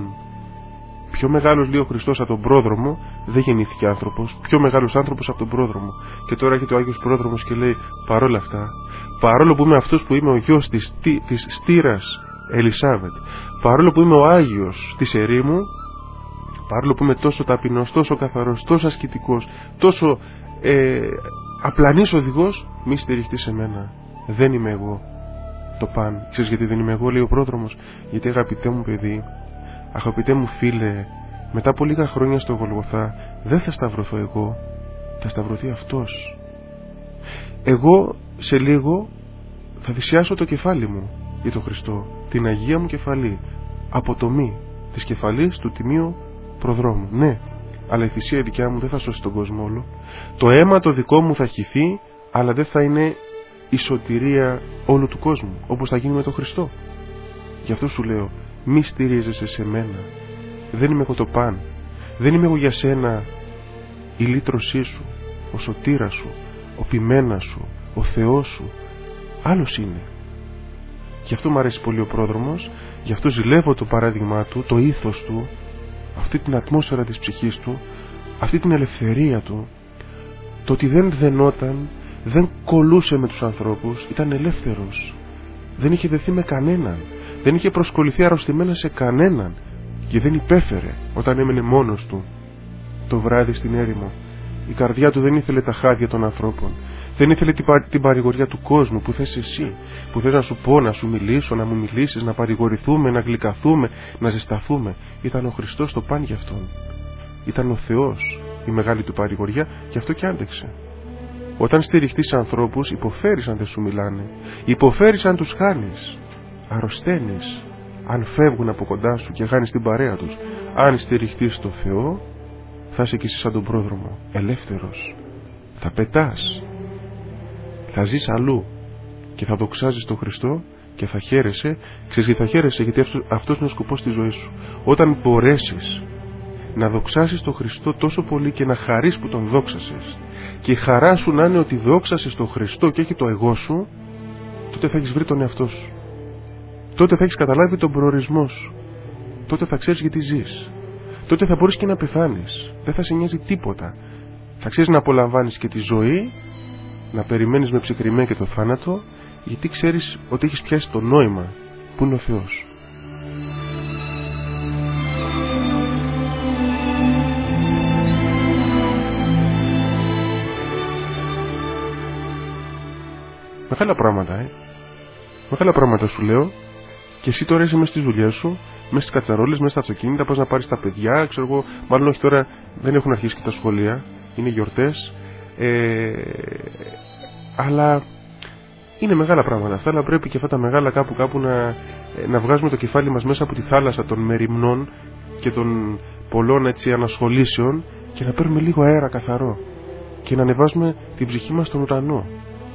Πιο μεγάλος, λέει ο Χριστός, από τον πρόδρομο δεν γεννήθηκε άνθρωπος, πιο μεγάλος άνθρωπος από τον πρόδρομο. Και τώρα έρχεται ο Άγιος Πρόδρομος και λέει, παρόλα αυτά, παρόλο που είμαι αυτός που είμαι ο γιος της, της στήρας Ελισάβετ. Παρόλο που είμαι ο Άγιος της ερήμου, παρόλο που είμαι τόσο ταπεινός, τόσο καθαρός, τόσο ασκητικός, τόσο ε, απλανής οδηγός, μη στηριχτεί σε μένα. Δεν είμαι εγώ το παν. Ξέρεις γιατί δεν είμαι εγώ, λέει ο πρόδρομος? Γιατί αγαπητέ μου παιδί, αγαπητέ μου φίλε, μετά από λίγα χρόνια στο Γολγοθά δεν θα σταυρωθώ εγώ, θα σταυρωθεί αυτός. Εγώ σε λίγο θα θυσιάσω το κεφάλι μου για τον Χριστό, την Αγία μου κεφαλή, αποτομή της κεφαλής του τιμίου προδρόμου. Ναι, αλλά η θυσία δικιά μου δεν θα σώσει τον κόσμο όλο. Το αίμα το δικό μου θα χυθεί, αλλά δεν θα είναι η σωτηρία όλου του κόσμου, όπως θα γίνει με τον Χριστό. Γι' αυτό σου λέω, μη στηρίζεσαι σε μένα. Δεν είμαι εγώ το παν. Δεν είμαι εγώ για σένα η λύτρωσή σου, ο σωτήρας σου, ο ποιμένας σου, ο Θεός σου. Άλλος είναι. Γι' αυτό μου αρέσει πολύ ο πρόδρομος, γι' αυτό ζηλεύω το παράδειγμά του, το ήθος του, αυτή την ατμόσφαιρα της ψυχής του, αυτή την ελευθερία του, το ότι δεν δενόταν, δεν κολούσε με τους ανθρώπους, ήταν ελεύθερος. Δεν είχε δεθεί με κανέναν, δεν είχε προσκοληθεί αρρωστημένα σε κανέναν και δεν υπέφερε όταν έμενε μόνος του το βράδυ στην έρημο. Η καρδιά του δεν ήθελε τα χάδια των ανθρώπων, δεν ήθελε την, πα... την παρηγοριά του κόσμου που θες εσύ, που θες να σου πω, να σου μιλήσω, να μου μιλήσεις, να παρηγορηθούμε, να γλυκαθούμε, να ζεσταθούμε. Ήταν ο Χριστός το παν για αυτόν. Ήταν ο Θεός η μεγάλη του παρηγοριά, και αυτό και άντεξε. Όταν στηριχτείς ανθρώπους, υποφέρεις αν δεν σου μιλάνε, υποφέρεις αν τους χάνεις, αρρωσταίνεις αν φεύγουν από κοντά σου και χάνεις την παρέα τους. Αν στηριχτείς στο Θεό, θα είσαι κι εσύ σαν τον πρόδρομο, ελεύθερος. Θα πετάς, θα ζεις αλλού και θα δοξάζεις τον Χριστό και θα χαίρεσαι. Ξέρεις γιατί θα χαίρεσαι? Γιατί αυτός είναι ο σκοπός της ζωής σου. Όταν μπορέσεις να δοξάσεις τον Χριστό τόσο πολύ και να χαρείς που τον δόξασες, και η χαρά σου να είναι ότι δόξασες τον Χριστό και όχι το εγώ σου, τότε θα έχεις βρει τον εαυτό σου. Τότε θα έχεις καταλάβει τον προορισμό σου. Τότε θα ξέρεις γιατί ζεις. Τότε θα μπορείς και να πεθάνεις. Δεν θα σε νοιάζει τίποτα. Θα ξέρεις να απολαμβάνεις και τη ζωή, να περιμένεις με ψυχρημέ και το θάνατο, γιατί ξέρεις ότι έχεις πιάσει το νόημα που είναι ο Θεός. Μεγάλα πράγματα, ε. Μεγάλα πράγματα σου λέω. Και εσύ τώρα είσαι μέσα στις δουλειές σου, μέσα στις κατσαρόλες, μέσα στα αυτοκίνητα, πας να πάρεις τα παιδιά, ξέρω εγώ, μάλλον όχι τώρα, δεν έχουν αρχίσει και τα σχολεία, είναι γιορτές. Ε, αλλά είναι μεγάλα πράγματα αυτά, αλλά πρέπει και αυτά τα μεγάλα κάπου κάπου να, να βγάζουμε το κεφάλι μας μέσα από τη θάλασσα των μεριμνών και των πολλών έτσι ανασχολήσεων και να παίρνουμε λίγο αέρα καθαρό και να ανεβάζουμε την ψυχή μας στον ουρανό.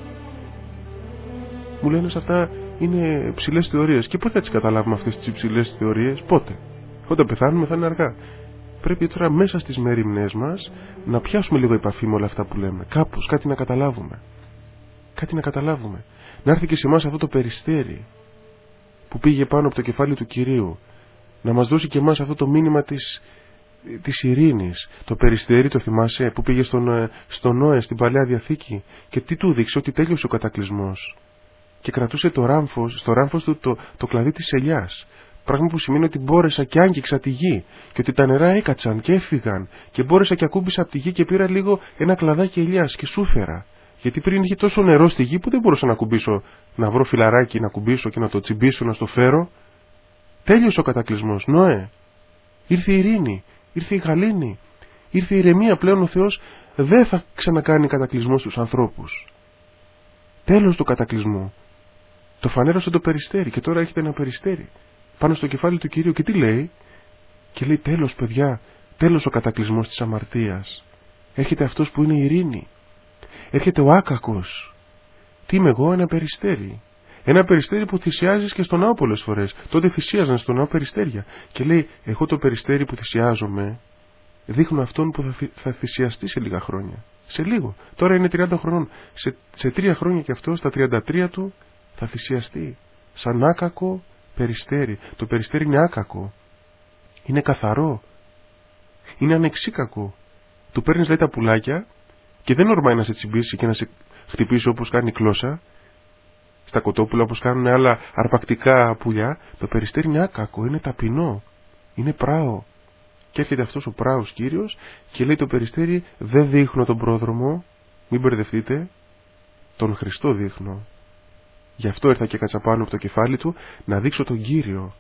Μου λένε σε αυτά είναι ψηλές θεωρίες. Και πότε θα τις καταλάβουμε αυτές τις ψηλές θεωρίες? Πότε? Όταν πεθάνουμε θα είναι αργά. Πρέπει τώρα μέσα στις μεριμνές μας να πιάσουμε λίγο επαφή με όλα αυτά που λέμε. Κάπως κάτι να καταλάβουμε. Κάτι να καταλάβουμε. Να έρθει και σε εμάς αυτό το περιστέρι που πήγε πάνω από το κεφάλι του Κυρίου. Να μας δώσει και εμάς αυτό το μήνυμα της, της ειρήνης. Το περιστέρι, το θυμάσαι, που πήγε στον, στον Νόε στην Παλαιά Διαθήκη. Και τι του δείξε? Ότι τέλειωσε ο κατακλυσμός. Και κρατούσε το ράμφος, στο ράμφος του το, το κλαδί της ελιάς. Πράγμα που σημαίνει ότι μπόρεσα και άγγιξα τη γη και ότι τα νερά έκατσαν και έφυγαν και μπόρεσα και ακούμπησα από τη γη και πήρα λίγο ένα κλαδάκι ελιάς και σούφερα. Γιατί πριν είχε τόσο νερό στη γη που δεν μπορούσα να κουμπίσω, να βρω φιλαράκι, να κουμπίσω και να το τσιμπήσω, να στο φέρω. Τέλειωσε ο κατακλυσμός, Νόε. Ήρθε η ειρήνη, ήρθε η γαλήνη, ήρθε η ηρεμία. Πλέον ο Θεός δεν θα ξανακάνει κατακλυσμό στους ανθρώπους. Τέλος του κατακλυσμού. Το φανέρωσε το περιστέρι και τώρα έχετε ένα περιστέρι πάνω στο κεφάλι του Κυρίου. Και τι λέει? Και λέει τέλος παιδιά, τέλος ο κατακλυσμός της αμαρτίας. Έρχεται αυτός που είναι η ειρήνη. Έρχεται ο άκακος. Τι είμαι εγώ? Ένα περιστέρι. Ένα περιστέρι που θυσιάζεις και στον ναό πολλές φορές. Τότε θυσίαζαν στον ναό περιστέρια. Και λέει εγώ το περιστέρι που θυσιάζομαι δείχνω αυτόν που θα, θυ... θα θυσιαστεί σε λίγα χρόνια. Σε λίγο. Τώρα είναι τριάντα χρονών. Σε, σε τρία χρόνια και αυτό στα τριάντα τρία του θα θυσιαστεί. Σαν άκακο περιστέρι. Το περιστέρι είναι άκακο. Είναι καθαρό. Είναι ανεξίκακο. Του παίρνεις λέει τα πουλάκια και δεν ορμάει να σε τσιμπήσει και να σε χτυπήσει όπως κάνει η κλώσσα. στα κοτόπουλα όπως κάνουν άλλα αρπακτικά πουλιά. Το περιστέρι είναι άκακο, είναι ταπεινό, είναι πράο. Και έρχεται αυτός ο πράος Κύριος και λέει το περιστέρι, δεν δείχνω τον πρόδρομο, μην μπερδευτείτε, τον Χριστό δείχνω. Γι' αυτό ήρθα και κάτσα πάνω από το κεφάλι του, να δείξω τον Κύριο.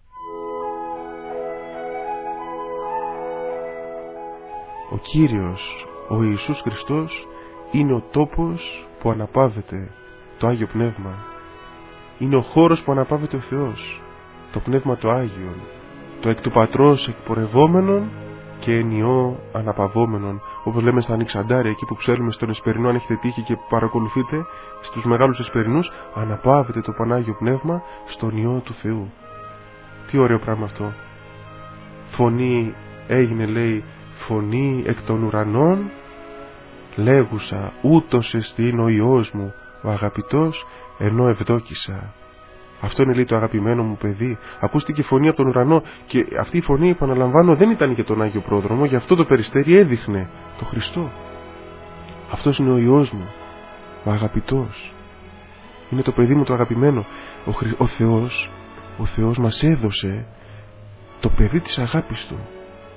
Ο Κύριος, ο Ιησούς Χριστός, είναι ο τόπος που αναπαύεται το Άγιο Πνεύμα. Είναι ο χώρος που αναπαύεται ο Θεός, το Πνεύμα το Άγιον, το εκ του Πατρός εκπορευόμενον και ενιό αναπαυόμενον. Όπως λέμε στα Ανοιξαντάρια, εκεί που ξέρουμε στον Εσπερινό, αν έχετε τύχει και παρακολουθείτε στους μεγάλους Εσπερινούς, αναπαύεται το Πανάγιο Πνεύμα στον Υιό του Θεού. Τι ωραίο πράγμα αυτό. Φωνή έγινε, λέει, φωνή εκ των ουρανών, λέγουσα ούτως εστίν ο Υιός μου ο αγαπητός, ενώ ευδόκησα. Αυτό είναι, λέει, το αγαπημένο μου παιδί. Ακούστηκε φωνή από τον ουρανό και αυτή η φωνή, επαναλαμβάνω, δεν ήταν για τον Άγιο Πρόδρομο, γι' αυτό το περιστέρι έδειχνε το Χριστό. Αυτός είναι ο Υιός μου, ο αγαπητός. Είναι το παιδί μου το αγαπημένο. Ο, Χρυ... ο Θεός, ο Θεός μας έδωσε το παιδί της αγάπης Του.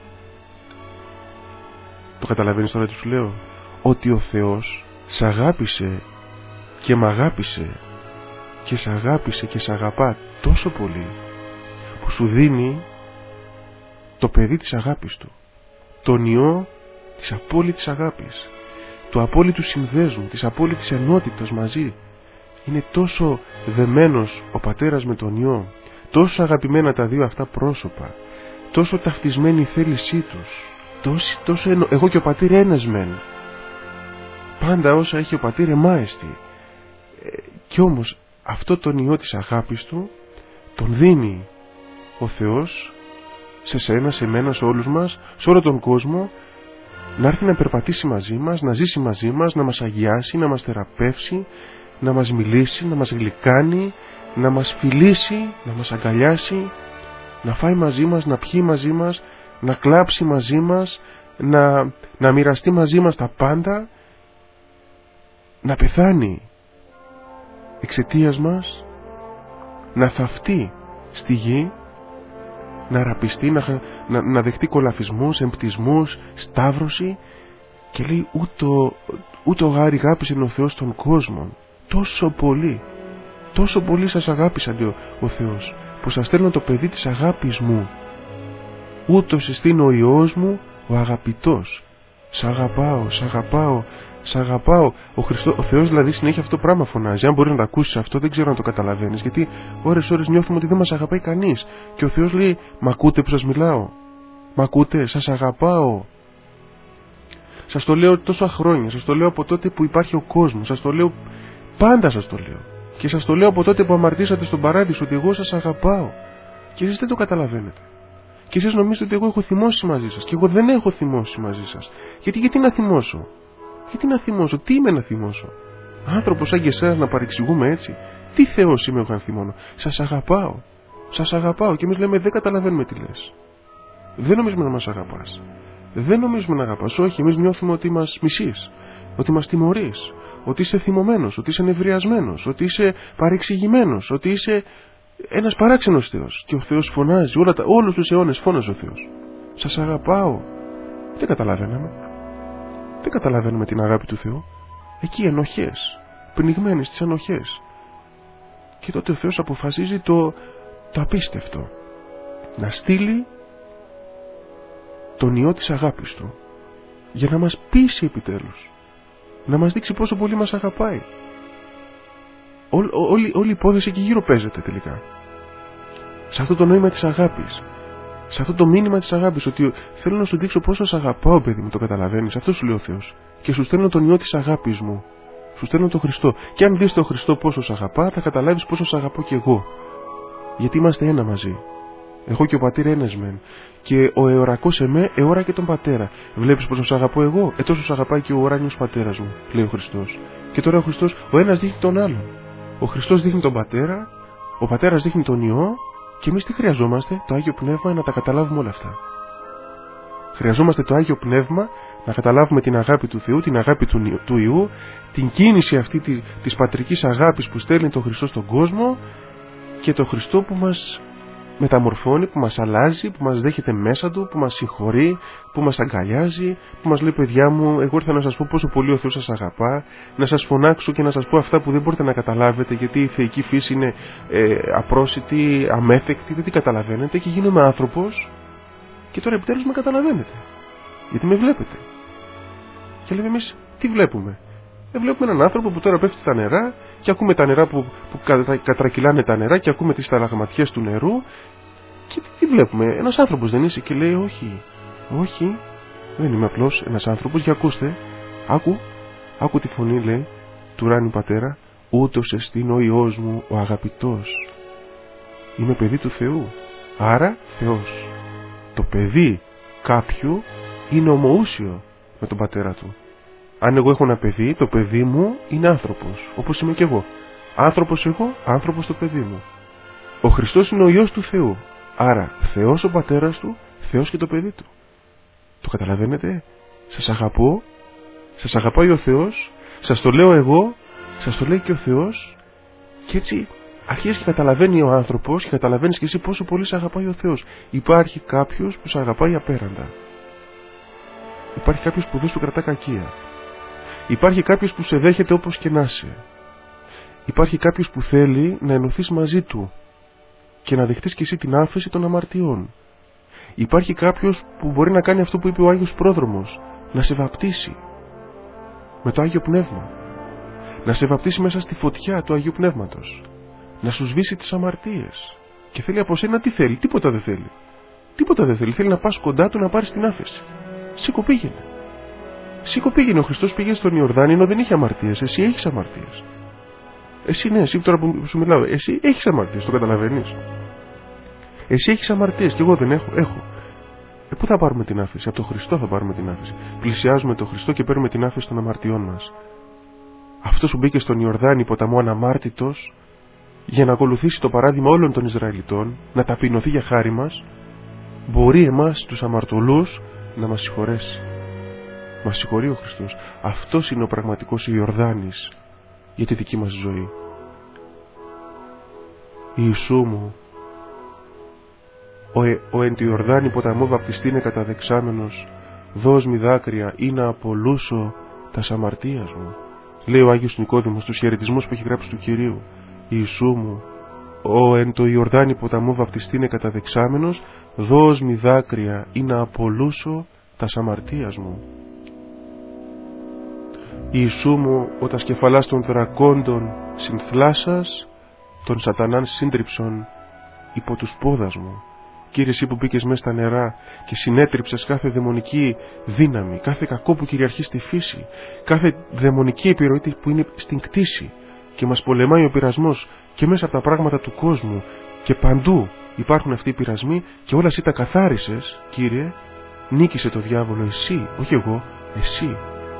Το καταλαβαίνεις τώρα τι σου λέω? Ότι ο Θεός σ' αγάπησε και μ' αγάπησε και σ' αγάπησε και σ' αγαπά τόσο πολύ που σου δίνει το παιδί της αγάπης Του, τον Υιό της απόλυτης αγάπης, του απόλυτου συνδέσμου, της απόλυτης ενότητας μαζί. Είναι τόσο δεμένος ο Πατέρας με τον Υιό, τόσο αγαπημένα τα δύο αυτά πρόσωπα, τόσο ταυτισμένη η θέλησή τους, τόσο, τόσο ενο... εγώ και ο Πατήρ ένας μεν, πάντα όσα έχει ο Πατήρ εμάεστη. ε, κι όμως αυτό τον Υιό της αγάπης Του τον δίνει ο Θεός σε σένα, σε μένα, σε όλους μας, σε όλο τον κόσμο, να έρθει να περπατήσει μαζί μας, να ζήσει μαζί μας, να μας αγιάσει, να μας θεραπεύσει, να μας μιλήσει, να μας γλυκάνει, να μας φιλήσει, να μας αγκαλιάσει, να φάει μαζί μας, να πιει μαζί μας, να κλάψει μαζί μας, να, να μοιραστεί μαζί μας τα πάντα, να πεθάνει εξαιτίας μας, να θαυτεί στη γη, να ραπιστεί, να, να, να δεχτεί κολαφισμούς, εμπτισμούς, σταύρωση, και λέει ούτω, ούτω γάρι αγάπησε ο Θεός τον κόσμο, τόσο πολύ, τόσο πολύ σας αγάπησε ο, ο Θεός, που σας στέλνω το παιδί της αγάπης μου, ούτως εστίν ο Υιός μου ο αγαπητός. Σ' αγαπάω, σ' αγαπάω, σ' αγαπάω. Ο, Χριστό, ο Θεός δηλαδή συνέχεια αυτό το πράγμα φωνάζει. Αν μπορεί να το ακούσεις αυτό, δεν ξέρω αν το καταλαβαίνεις, γιατί ώρες ώρες νιώθουμε ότι δεν μας αγαπάει κανείς. Και ο Θεός λέει, μ' ακούτε που σας μιλάω? Μ' ακούτε? Σας αγαπάω. Σας το λέω τόσα χρόνια, σας το λέω από τότε που υπάρχει ο κόσμος, σας το λέω, πάντα σας το λέω. Και σας το λέω από τότε που αμαρτήσατε στον παράδεισο, ότι εγώ σας αγαπάω. Και εσείς δεν το καταλαβαίνετε. Και εσείς νομίζετε ότι εγώ έχω θυμώσει μαζί σας. Και εγώ δεν έχω θυμώσει μαζί σας. Γιατί, γιατί να θυμώσω? Γιατί να θυμώσω? Τι είμαι να θυμώσω? Άνθρωπος σαν και εσάς να παρεξηγούμε έτσι? Τι Θεός είμαι εγώ αν θυμώνω? Σας αγαπάω. Σας αγαπάω. Και εμείς λέμε δεν καταλαβαίνουμε τι λες. Δεν νομίζουμε να μας αγαπάς. Δεν νομίζουμε να αγαπάς. Όχι, εμείς νιώθουμε ότι μας μισείς, ότι μας τιμωρείς, ότι είσαι θυμωμένος, ότι είσαι νευριασμένος, ότι είσαι παρεξηγημένος, ότι είσαι ένας παράξενος Θεός. Και ο Θεός φωνάζει, όλα τα, όλους τους αιώνες φώναζε ο Θεός. Σας αγαπάω. Δεν καταλαβαίνουμε. Δεν καταλαβαίνουμε την αγάπη του Θεού. Εκεί ενοχές, πνιγμένοι στις ενοχές. Και τότε ο Θεός αποφασίζει το, το απίστευτο. Να στείλει τον Υιό της αγάπης Του, για να μας πείσει επιτέλους, να μας δείξει πόσο πολύ μας αγαπάει. Ό, ό, όλη, όλη η υπόθεση εκεί γύρω παίζεται τελικά, σε αυτό το νόημα της αγάπης, σε αυτό το μήνυμα της αγάπης, ότι θέλω να σου δείξω πόσο σ' αγαπάω, παιδί μου, το καταλαβαίνεις? Αυτό σου λέει ο Θεός. Και σου στέλνω τον Υιό της αγάπης μου, σου στέλνω τον Χριστό. Και αν δεις τον Χριστό πόσο σ' αγαπά, θα καταλάβεις πόσο σ' αγαπώ κι εγώ. Γιατί είμαστε ένα μαζί. Εγώ και ο Πατήρ ένας μεν. Και ο εωρακός εμέ εώρα και τον Πατέρα. Βλέπεις πόσο σ' αγαπώ εγώ? Ε, τόσο σ' αγαπάει και ο ουράνιος Πατέρας μου, λέει ο Χριστός. Και τώρα ο Χριστός, ο ένας δείχνει τον άλλον. Ο Χριστός δείχνει τον Πατέρα, ο Πατέρας δείχνει τον Υιό, και εμείς τι χρειαζόμαστε? Το Άγιο Πνεύμα να τα καταλάβουμε όλα αυτά. Χρειαζόμαστε το Άγιο Πνεύμα Να καταλάβουμε την αγάπη του Θεού, την αγάπη του, του Υιού, την κίνηση αυτή τη, της πατρικής αγάπης που στέλνει τον Χριστό στον κόσμο και τον Χριστό που μας μεταμορφώνει, που μας αλλάζει, που μας δέχεται μέσα του, που μας συγχωρεί, που μας αγκαλιάζει, που μας λέει παιδιά μου, εγώ ήρθα να σας πω πόσο πολύ ο Θεός σας αγαπά, να σας φωνάξω και να σας πω αυτά που δεν μπορείτε να καταλάβετε, γιατί η θεϊκή φύση είναι ε, απρόσιτη, αμέθεκτη, δεν την καταλαβαίνετε και γίνομαι άνθρωπος και τώρα επιτέλους με καταλαβαίνετε, γιατί με βλέπετε. Και λέμε εμείς τι βλέπουμε? Ε, βλέπουμε έναν άνθρωπο που τώρα πέφτει στα νερά και ακούμε τα νερά που, που κατρακυλάνε τα νερά και ακούμε τις σταλαγματιές του νερού και τι, τι βλέπουμε? Ένας άνθρωπος δεν είσαι? Και λέει όχι, όχι, δεν είμαι απλώς ένας άνθρωπος. Για ακούστε, άκου, άκου τη φωνή, λέει, του ουράνιου πατέρα, ούτως εστίν ο Υιός μου ο αγαπητός. Είμαι παιδί του Θεού, άρα Θεός. Το παιδί κάποιου είναι ομοούσιο με τον πατέρα του. Αν εγώ έχω ένα παιδί, το παιδί μου είναι άνθρωπος, όπως είμαι και εγώ. Άνθρωπος εγώ, άνθρωπος το παιδί μου. Ο Χριστός είναι ο Υιός του Θεού, άρα Θεός ο πατέρας του, Θεός και το παιδί του. Το καταλαβαίνετε? Σας αγαπώ, σας αγαπάει ο Θεός, σας το λέω εγώ, σας το λέει και ο Θεός και έτσι αρχίζει και καταλαβαίνει ο άνθρωπος και καταλαβαίνεις και εσύ πόσο πολύ σε αγαπάει ο Θεός. Υπάρχει κάποιος που σε αγαπάει απέραντα. Υπάρχει κάποιος που δεν σου κρατά κακία. Υπάρχει κάποιος που σε δέχεται όπως και να είσαι. Υπάρχει κάποιος που θέλει να ενωθείς μαζί του και να δεχτείς και εσύ την άφεση των αμαρτιών. Υπάρχει κάποιος που μπορεί να κάνει αυτό που είπε ο Άγιος Πρόδρομος, να σε βαπτίσει με το Άγιο Πνεύμα, να σε βαπτίσει μέσα στη φωτιά του Αγίου Πνεύματος, να σου σβήσει τις αμαρτίες. Και θέλει από σένα τι θέλει? Τίποτα δεν θέλει. Τίποτα δεν θέλει. Θέλει να πας κοντά του να πάρεις την άφεση. Σήκω πήγαινε. Σήκω πήγαινε. Ο Χριστός πήγε στον Ιορδάνη ενώ δεν είχε αμαρτίες. Εσύ έχεις αμαρτίες. Εσύ ναι, εσύ τώρα που σου μιλάω, εσύ έχεις αμαρτίες, το καταλαβαίνεις? Εσύ έχεις αμαρτίες και εγώ δεν έχω. Έχω. Ε, πού θα πάρουμε την άφεση? Από τον Χριστό θα πάρουμε την άφεση. Πλησιάζουμε τον Χριστό και παίρνουμε την άφεση των αμαρτιών μας. Αυτός που μπήκε στον Ιορδάνη ποταμό αναμάρτητος για να ακολουθήσει το παράδειγμα όλων των Ισραηλιτών, να ταπεινωθεί για χάρη μας, μπορεί εμάς τους αμαρτωλούς να μας συγχωρέσει. Μας συγχωρεί ο Χριστός. Αυτός είναι ο πραγματικός Ιορδάνης για τη δική μας ζωή. Ιησού μου, ο, ε, ο εν του Ιορδάνη ποταμό βαπτιστήνε καταδεξάμενος, δώσ' μη δάκρυα ή να απολούσω τας αμαρτίας μου. Λέει ο Άγιος Νικόδημος στους χαιρετισμούς που έχει γράψει του Κυρίου. Ιησού μου, ο εν το Ιορδάνη ποταμό βαπτιστήνε καταδεξάμενος, δώσ' μη δάκρυα ή να απολούσω τας αμαρτίας μου. Ιησού μου, ο τας κεφαλάς των δρακόντων συνθλάσας, των σατανάν σύντριψον υπό τους πόδας μου. Κύριε, εσύ που μπήκες μέσα στα νερά και συνέτριψες κάθε δαιμονική δύναμη, κάθε κακό που κυριαρχεί στη φύση, κάθε δαιμονική επιρροή που είναι στην κτήση και μας πολεμάει ο πειρασμός και μέσα από τα πράγματα του κόσμου και παντού υπάρχουν αυτοί οι πειρασμοί και όλα εσύ τα καθάρισες, Κύριε, νίκησε το διάβολο εσύ, όχι εγώ, εσύ.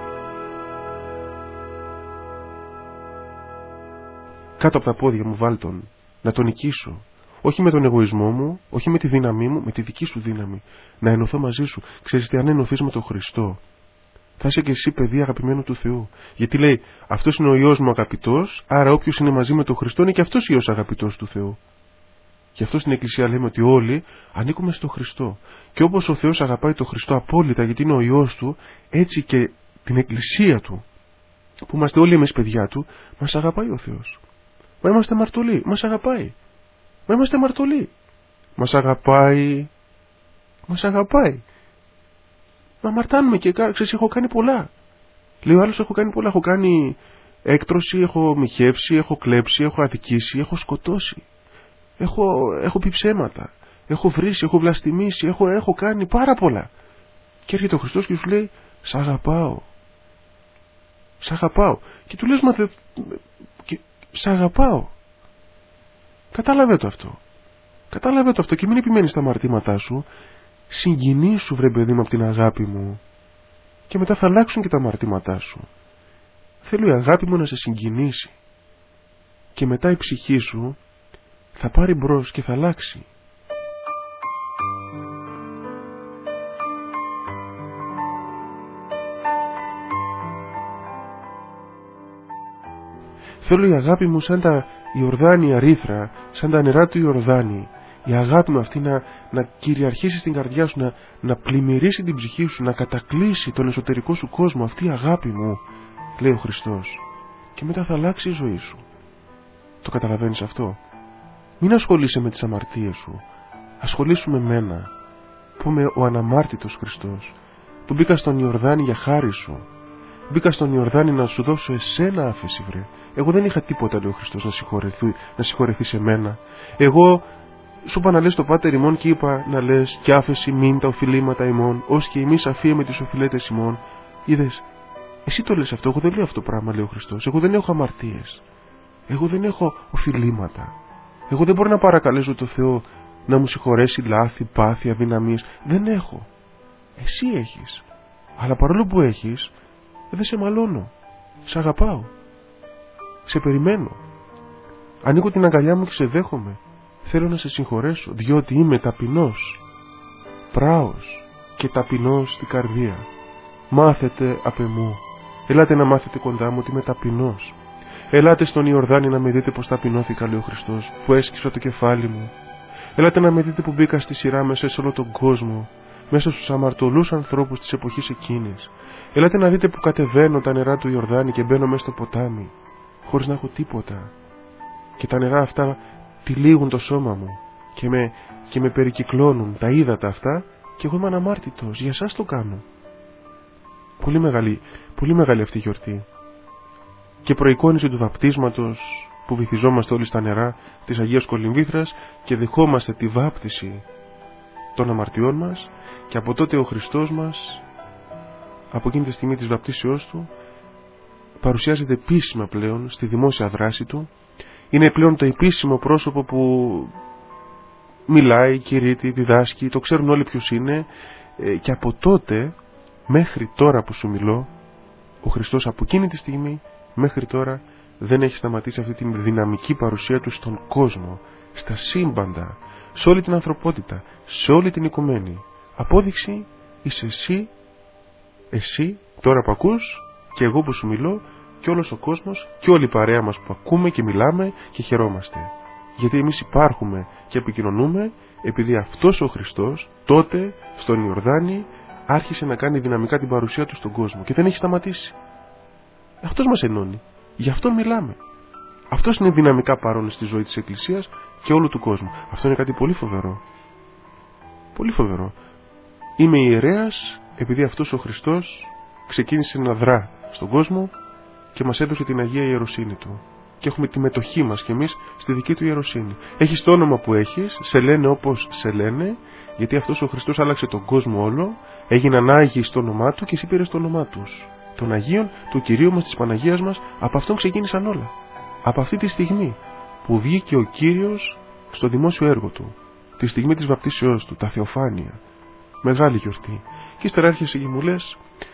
Κάτω από τα πόδια μου βάλ' τον, να τον νικήσω. Όχι με τον εγωισμό μου, όχι με τη δύναμή μου, με τη δική σου δύναμη. Να ενωθώ μαζί σου. Ξέρεις τι, αν ενωθείς με τον Χριστό, θα είσαι και εσύ παιδί αγαπημένο του Θεού. Γιατί λέει, αυτός είναι ο Υιός μου αγαπητός, άρα όποιος είναι μαζί με τον Χριστό είναι και αυτός Υιός αγαπητός του Θεού. Γι' αυτό στην Εκκλησία λέμε ότι όλοι ανήκουμε στον Χριστό. Και όπως ο Θεός αγαπάει τον Χριστό απόλυτα γιατί είναι ο Υιός του, έτσι και την Εκκλησία του, που είμαστε όλοι εμείς παιδιά του, μας αγαπάει ο Θεός. Μα είμαστε αμαρτωλοί, μας αγαπάει. Μα είμαστε αμαρτωλοί. Μας αγαπάει. Μας αγαπάει. Μα αμαρτάνουμε και ξέρεις, έχω κάνει πολλά. Λέει ο άλλος, έχω κάνει πολλά. Έχω κάνει έκτρωση, έχω μοιχεύσει, έχω κλέψει, έχω αδικήσει, έχω σκοτώσει. Έχω, έχω πει ψέματα. Έχω βρίσει, έχω βλαστημίσει, έχω, έχω κάνει πάρα πολλά. Και έρχεται ο Χριστός και σου λέει, σ' αγαπάω. Σ' αγαπάω. Και του λες, μα δε... και... σ' αγαπάω. Κατάλαβε το αυτό. Κατάλαβε το αυτό και μην επιμένεις στα αμαρτήματά σου. Συγκινήσου, βρε παιδί μου, από την αγάπη μου. Και μετά θα αλλάξουν και τα αμαρτήματά σου. Θέλω η αγάπη μου να σε συγκινήσει. Και μετά η ψυχή σου θα πάρει μπρος και θα αλλάξει. Θέλω η αγάπη μου σαν τα Ιορδάνη αρήθρα, σαν τα νερά του Ιορδάνη. Η αγάπη μου αυτή να, να κυριαρχήσει στην καρδιά σου, να, να πλημμυρίσει την ψυχή σου, να κατακλείσει τον εσωτερικό σου κόσμο. Αυτή η αγάπη μου, λέει ο Χριστός. Και μετά θα αλλάξει η ζωή σου. Το καταλαβαίνεις αυτό? Μην ασχολείσαι με τις αμαρτίες σου. Ασχολήσου με μένα, που είμαι ο αναμάρτητος Χριστός, που μπήκα στον Ιορδάνη για χάρη σου. Μπήκα στον Ιορδάνη να σου δώσω εσένα άφεση, βρε. Εγώ δεν είχα τίποτα, λέει ο Χριστός, να συγχωρεθεί, να συγχωρεθεί σε μένα. Εγώ σου είπα να λες το Πάτερ ημών και είπα να λες κι άφεση μην τα οφειλήματα ημών, ως και εμείς αφίε με τις οφειλέτες ημών. Είδες, εσύ το λες αυτό, εγώ δεν λέω αυτό το πράγμα, λέει ο Χριστός. Εγώ δεν έχω αμαρτίες. Εγώ δεν έχω οφειλήματα. Εγώ δεν μπορώ να παρακαλέσω το Θεό να μου συγχωρέσει λάθη, πάθη, αδυναμίες. Δεν έχω. Εσύ έχεις. Αλλά παρόλο που έχεις, δεν σε μαλώνω. Σε αγαπάω. Σε περιμένω. Ανοίγω την αγκαλιά μου και σε δέχομαι. Θέλω να σε συγχωρέσω, διότι είμαι ταπεινός, πράος και ταπεινός στην καρδία. Μάθετε απ' εμού. Ελάτε να μάθετε κοντά μου ότι είμαι ταπεινός. Ελάτε στον Ιορδάνη να με δείτε πως ταπεινώθηκα, λέει ο Χριστός, που έσκυψα το κεφάλι μου. Ελάτε να με δείτε που μπήκα στη σειρά μέσα σε όλο τον κόσμο, μέσα στους αμαρτωλούς ανθρώπους της εποχής εκείνης. Ελάτε να δείτε που κατεβαίνω τα νερά του Ιορδάνη και μπαίνω μέσα στο ποτάμι, χωρίς να έχω τίποτα. Και τα νερά αυτά τυλίγουν το σώμα μου και με, και με περικυκλώνουν τα ύδατα αυτά και εγώ είμαι αναμάρτητος. Για σας το κάνω. Πολύ μεγάλη, πολύ μεγάλη αυτή η γιορτή. Και προεικόνιση του βαπτίσματος που βυθιζόμαστε όλοι στα νερά της Αγίας Κολυμβήθρας και δεχόμαστε τη βάπτιση των αμαρτιών μας, και από τότε ο Χριστός μας, από εκείνη τη στιγμή της βαπτίσεώς του, παρουσιάζεται επίσημα πλέον στη δημόσια δράση του. Είναι πλέον το επίσημο πρόσωπο που μιλάει, κηρύττει, διδάσκει, το ξέρουν όλοι ποιος είναι, και από τότε μέχρι τώρα που σου μιλώ, ο Χριστός από εκείνη τη στιγμή μέχρι τώρα δεν έχει σταματήσει αυτή την δυναμική παρουσία του στον κόσμο, στα σύμπαντα, σε όλη την ανθρωπότητα, σε όλη την οικουμένη. Απόδειξη είσαι εσύ, εσύ τώρα που ακούς, και εγώ που σου μιλώ, και όλος ο κόσμος και όλη η παρέα μας που ακούμε και μιλάμε και χαιρόμαστε. Γιατί εμείς υπάρχουμε και επικοινωνούμε επειδή αυτός ο Χριστός τότε στον Ιορδάνη άρχισε να κάνει δυναμικά την παρουσία του στον κόσμο και δεν έχει σταματήσει. Αυτός μας ενώνει. Γι' αυτό μιλάμε. Αυτός είναι δυναμικά παρόν στη ζωή της Εκκλησίας και όλου του κόσμου. Αυτό είναι κάτι πολύ φοβερό. Πολύ φοβερό. Είμαι ιερέας επειδή αυτός ο Χριστός ξεκίνησε να δρά στον κόσμο και μας έδωσε την Αγία Ιεροσύνη του. Και έχουμε τη μετοχή μας κι εμείς στη δική του ιεροσύνη. Έχεις το όνομα που έχεις, σε λένε όπως σε λένε, γιατί αυτός ο Χριστός άλλαξε τον κόσμο όλο, έγιναν Άγιοι στο όνομά του και εσύ πήρες το όνομά τους. Των Αγίων, του Κυρίου μας, της Παναγίας μας, από αυτόν ξεκίνησαν όλα. Από αυτή τη στιγμή που βγήκε ο Κύριος στο δημόσιο έργο του, τη στιγμή της βαπτίσεώς του, τα Θεοφάνεια, μεγάλη γιορτή. Και ύστερα έρχεσαι και μου λες,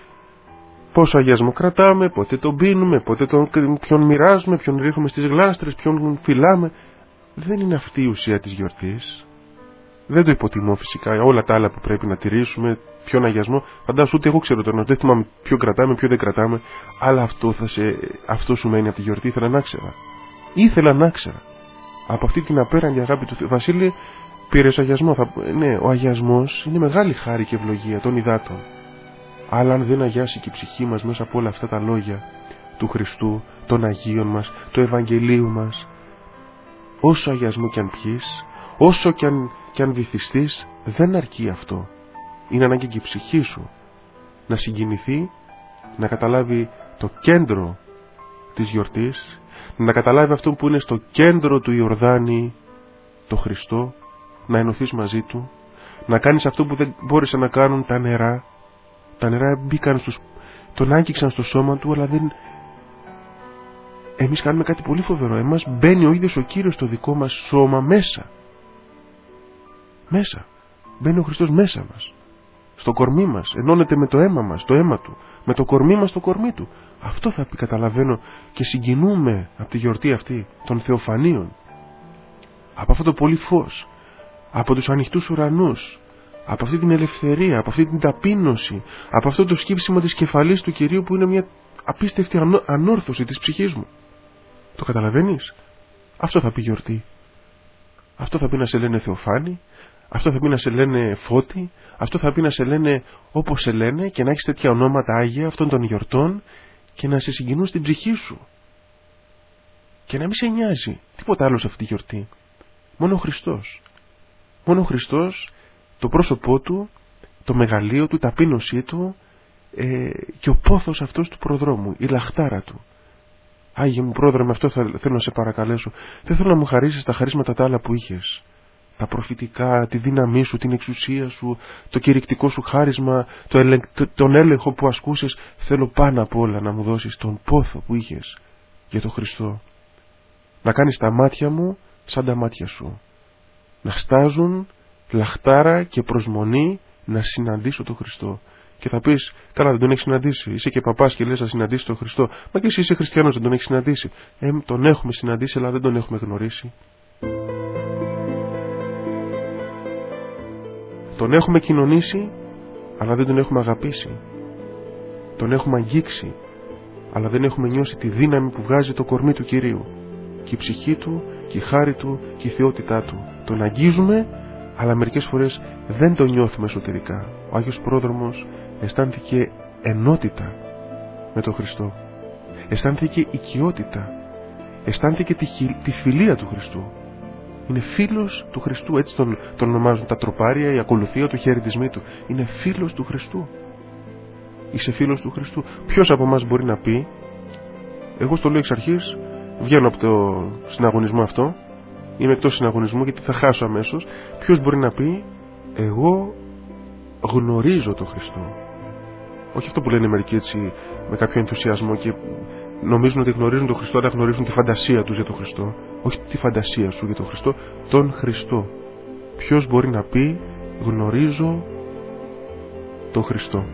πόσο αγιασμό κρατάμε, πότε τον πίνουμε, πότε τον, ποιον μοιράζουμε, ποιον ρίχνουμε στις γλάστρες, ποιον φυλάμε. Δεν είναι αυτή η ουσία της γιορτής. Δεν το υποτιμώ φυσικά. Όλα τα άλλα που πρέπει να τηρήσουμε, ποιον αγιασμό, φαντάσου ούτε εγώ ξέρω τώρα. Δεν θυμάμαι ποιο κρατάμε, ποιο δεν κρατάμε. Αλλά αυτό, θα σε, αυτό σου μένει από τη γιορτή. Ήθελα να ξέρα. Ήθελα να ξέρα. Από αυτή την απέραντη αγάπη του Θεού. Βασίλη, πήρες αγιασμό. Θα... Ναι, ο αγιασμός είναι μεγάλη χάρη και ευλογία των υδάτων. Αλλά αν δεν αγιάσει και η ψυχή μας μέσα από όλα αυτά τα λόγια του Χριστού, των Αγίων μας, του Ευαγγελίου μας, όσο αγιασμό κι αν πιείς, όσο κι αν, κι αν βυθιστείς, δεν αρκεί αυτό. Είναι ανάγκη και η ψυχή σου να συγκινηθεί, να καταλάβει το κέντρο της γιορτής, να καταλάβει αυτό που είναι στο κέντρο του Ιορδάνη, το Χριστό, να ενωθείς μαζί του, να κάνεις αυτό που δεν μπόρεσαν να κάνουν τα νερά. Τα νερά μπήκαν στους... τον άγγιξαν στο σώμα του, αλλά δεν... Εμείς κάνουμε κάτι πολύ φοβερό. Εμάς μπαίνει ο ίδιος ο Κύριος στο δικό μας σώμα μέσα. Μέσα. Μπαίνει ο Χριστός μέσα μας. Στο κορμί μας. Ενώνεται με το αίμα μας, το αίμα του. Με το κορμί μας, το κορμί του. Αυτό θα πει, καταλαβαίνω, και συγκινούμε από τη γιορτή αυτή των Θεοφανίων. Από αυτό το πολύ φως. Από τους ανοιχτούς ουρανούς. Από αυτή την ελευθερία, από αυτή την ταπείνωση, από αυτό το σκύψιμο της κεφαλής του Κυρίου που είναι μια απίστευτη ανόρθωση της ψυχής μου. Το καταλαβαίνεις? Αυτό θα πει γιορτή. Αυτό θα πει να σε λένε Θεοφάνη, αυτό θα πει να σε λένε Φώτη, αυτό θα πει να σε λένε όπως σε λένε και να έχεις τέτοια ονόματα άγια αυτών των γιορτών και να σε συγκινούν στην ψυχή σου. Και να μην σε νοιάζει τίποτα άλλο σε αυτή τη γιορτή. Μόνο ο Χριστός. Μόνο ο Χριστός, το πρόσωπό Του, το μεγαλείο Του, η ταπείνωσή Του ε, και ο πόθος αυτός του προδρόμου, η λαχτάρα Του. Άγιε μου πρόδρομε, αυτό θα, θέλω να σε παρακαλέσω. Δεν θέλω να μου χαρίσεις τα χαρίσματα τα άλλα που είχες. Τα προφητικά, τη δύναμή σου, την εξουσία σου, το κηρυκτικό σου χάρισμα, το ελεγ, το, τον έλεγχο που ασκούσες. Θέλω πάνω απ' όλα να μου δώσεις τον πόθο που είχες για τον Χριστό. Να κάνεις τα μάτια μου σαν τα μάτια σου. Να στάζουν λαχτάρα και προσμονή να συναντήσω τον Χριστό. Και θα πεις, καλά, δεν τον έχεις συναντήσει. Είσαι και παπάς και λες να συναντήσεις τον Χριστό. Μα και εσύ είσαι χριστιανός, δεν τον έχεις συναντήσει. Ε, τον έχουμε συναντήσει, αλλά δεν τον έχουμε γνωρίσει. Τον έχουμε κοινωνήσει, αλλά δεν τον έχουμε αγαπήσει. Τον έχουμε αγγίξει, αλλά δεν έχουμε νιώσει τη δύναμη που βγάζει το κορμί του Κυρίου. Και η ψυχή Του, και η χάρη Του, και η θεότητά Του. Τον αγγίζουμε, αλλά μερικές φορές δεν τον νιώθουμε εσωτερικά. Ο Άγιος Πρόδρομος αισθάνθηκε ενότητα με τον Χριστό. Αισθάνθηκε οικειότητα. Αισθάνθηκε τη, τη φιλία του Χριστού. Είναι φίλος του Χριστού, έτσι τον, τον ονομάζουν τα τροπάρια, η ακολουθία του, οι χαιρετισμοί του. Είναι φίλος του Χριστού. Είσαι φίλος του Χριστού. Ποιος από εμάς μπορεί να πει, εγώ στο λέω εξ αρχής, βγαίνω από το συναγωνισμό αυτό, είμαι εκτός συναγωνισμού γιατί θα χάσω αμέσως. Ποιος μπορεί να πει, εγώ γνωρίζω τον Χριστό? Όχι αυτό που λένε μερικοί έτσι με κάποιο ενθουσιασμό και νομίζουν ότι γνωρίζουν τον Χριστό, αλλά γνωρίζουν τη φαντασία τους για τον Χριστό. Όχι τη φαντασία σου για τον Χριστό, τον Χριστό. Ποιος μπορεί να πει, γνωρίζω τον Χριστό?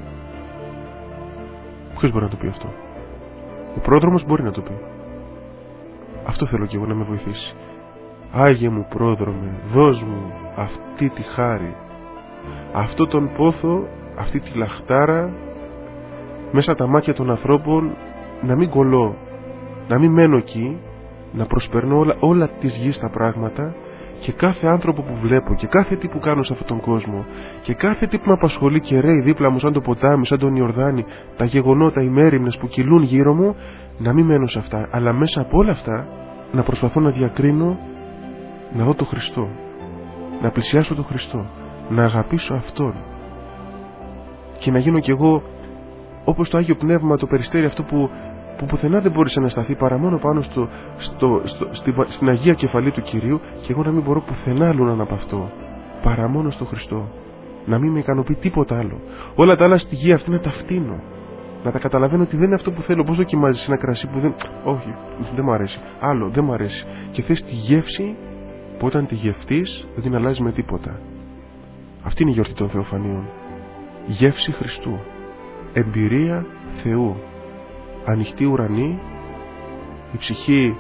Ποιος μπορεί να το πει αυτό? Ο πρόδρομος μπορεί να το πει. Αυτό θέλω κι εγώ, να με βοηθήσει. Άγιε μου πρόδρομε, δώσ' μου αυτή τη χάρη, αυτό τον πόθο, αυτή τη λαχτάρα μέσα τα μάτια των ανθρώπων, να μην κολλώ, να μην μένω εκεί, να προσπερνώ όλα, όλα της γης τα πράγματα και κάθε άνθρωπο που βλέπω και κάθε τι που κάνω σε αυτόν τον κόσμο και κάθε τι που με απασχολεί και ρέει δίπλα μου σαν το ποτάμι, σαν τον Ιορδάνη, τα γεγονότα, οι μέριμνες που κυλούν γύρω μου, να μην μένω σε αυτά, αλλά μέσα από όλα αυτά να προσπαθώ να διακρίνω, να δω τον Χριστό, να πλησιάσω τον Χριστό, να αγαπήσω Αυτόν και να γίνω κι εγώ όπως το Άγιο Πνεύμα, το περιστέρι αυτό που, που πουθενά δεν μπόρεσε να σταθεί παρά μόνο πάνω στο, στο, στο, στη, στην Αγία Κεφαλή του Κυρίου, και εγώ να μην μπορώ πουθενά άλλο να αναπαυτώ παρά μόνο στο Χριστό, να μην με ικανοποιεί τίποτα άλλο, όλα τα άλλα στη γη αυτή να τα φτύνω, να τα καταλαβαίνω ότι δεν είναι αυτό που θέλω. Πώς δοκιμάζεις ένα κρασί που δεν, όχι, δεν μου αρέσει, άλλο δεν μου αρέσει, και θες τη γεύση που όταν τη γευτείς δεν την αλλάζεις με τίποτα. Αυτή είναι η γιορτή των Θεοφανίων. Γεύση Χριστού, εμπειρία Θεού, ανοιχτή ουρανή, η ψυχή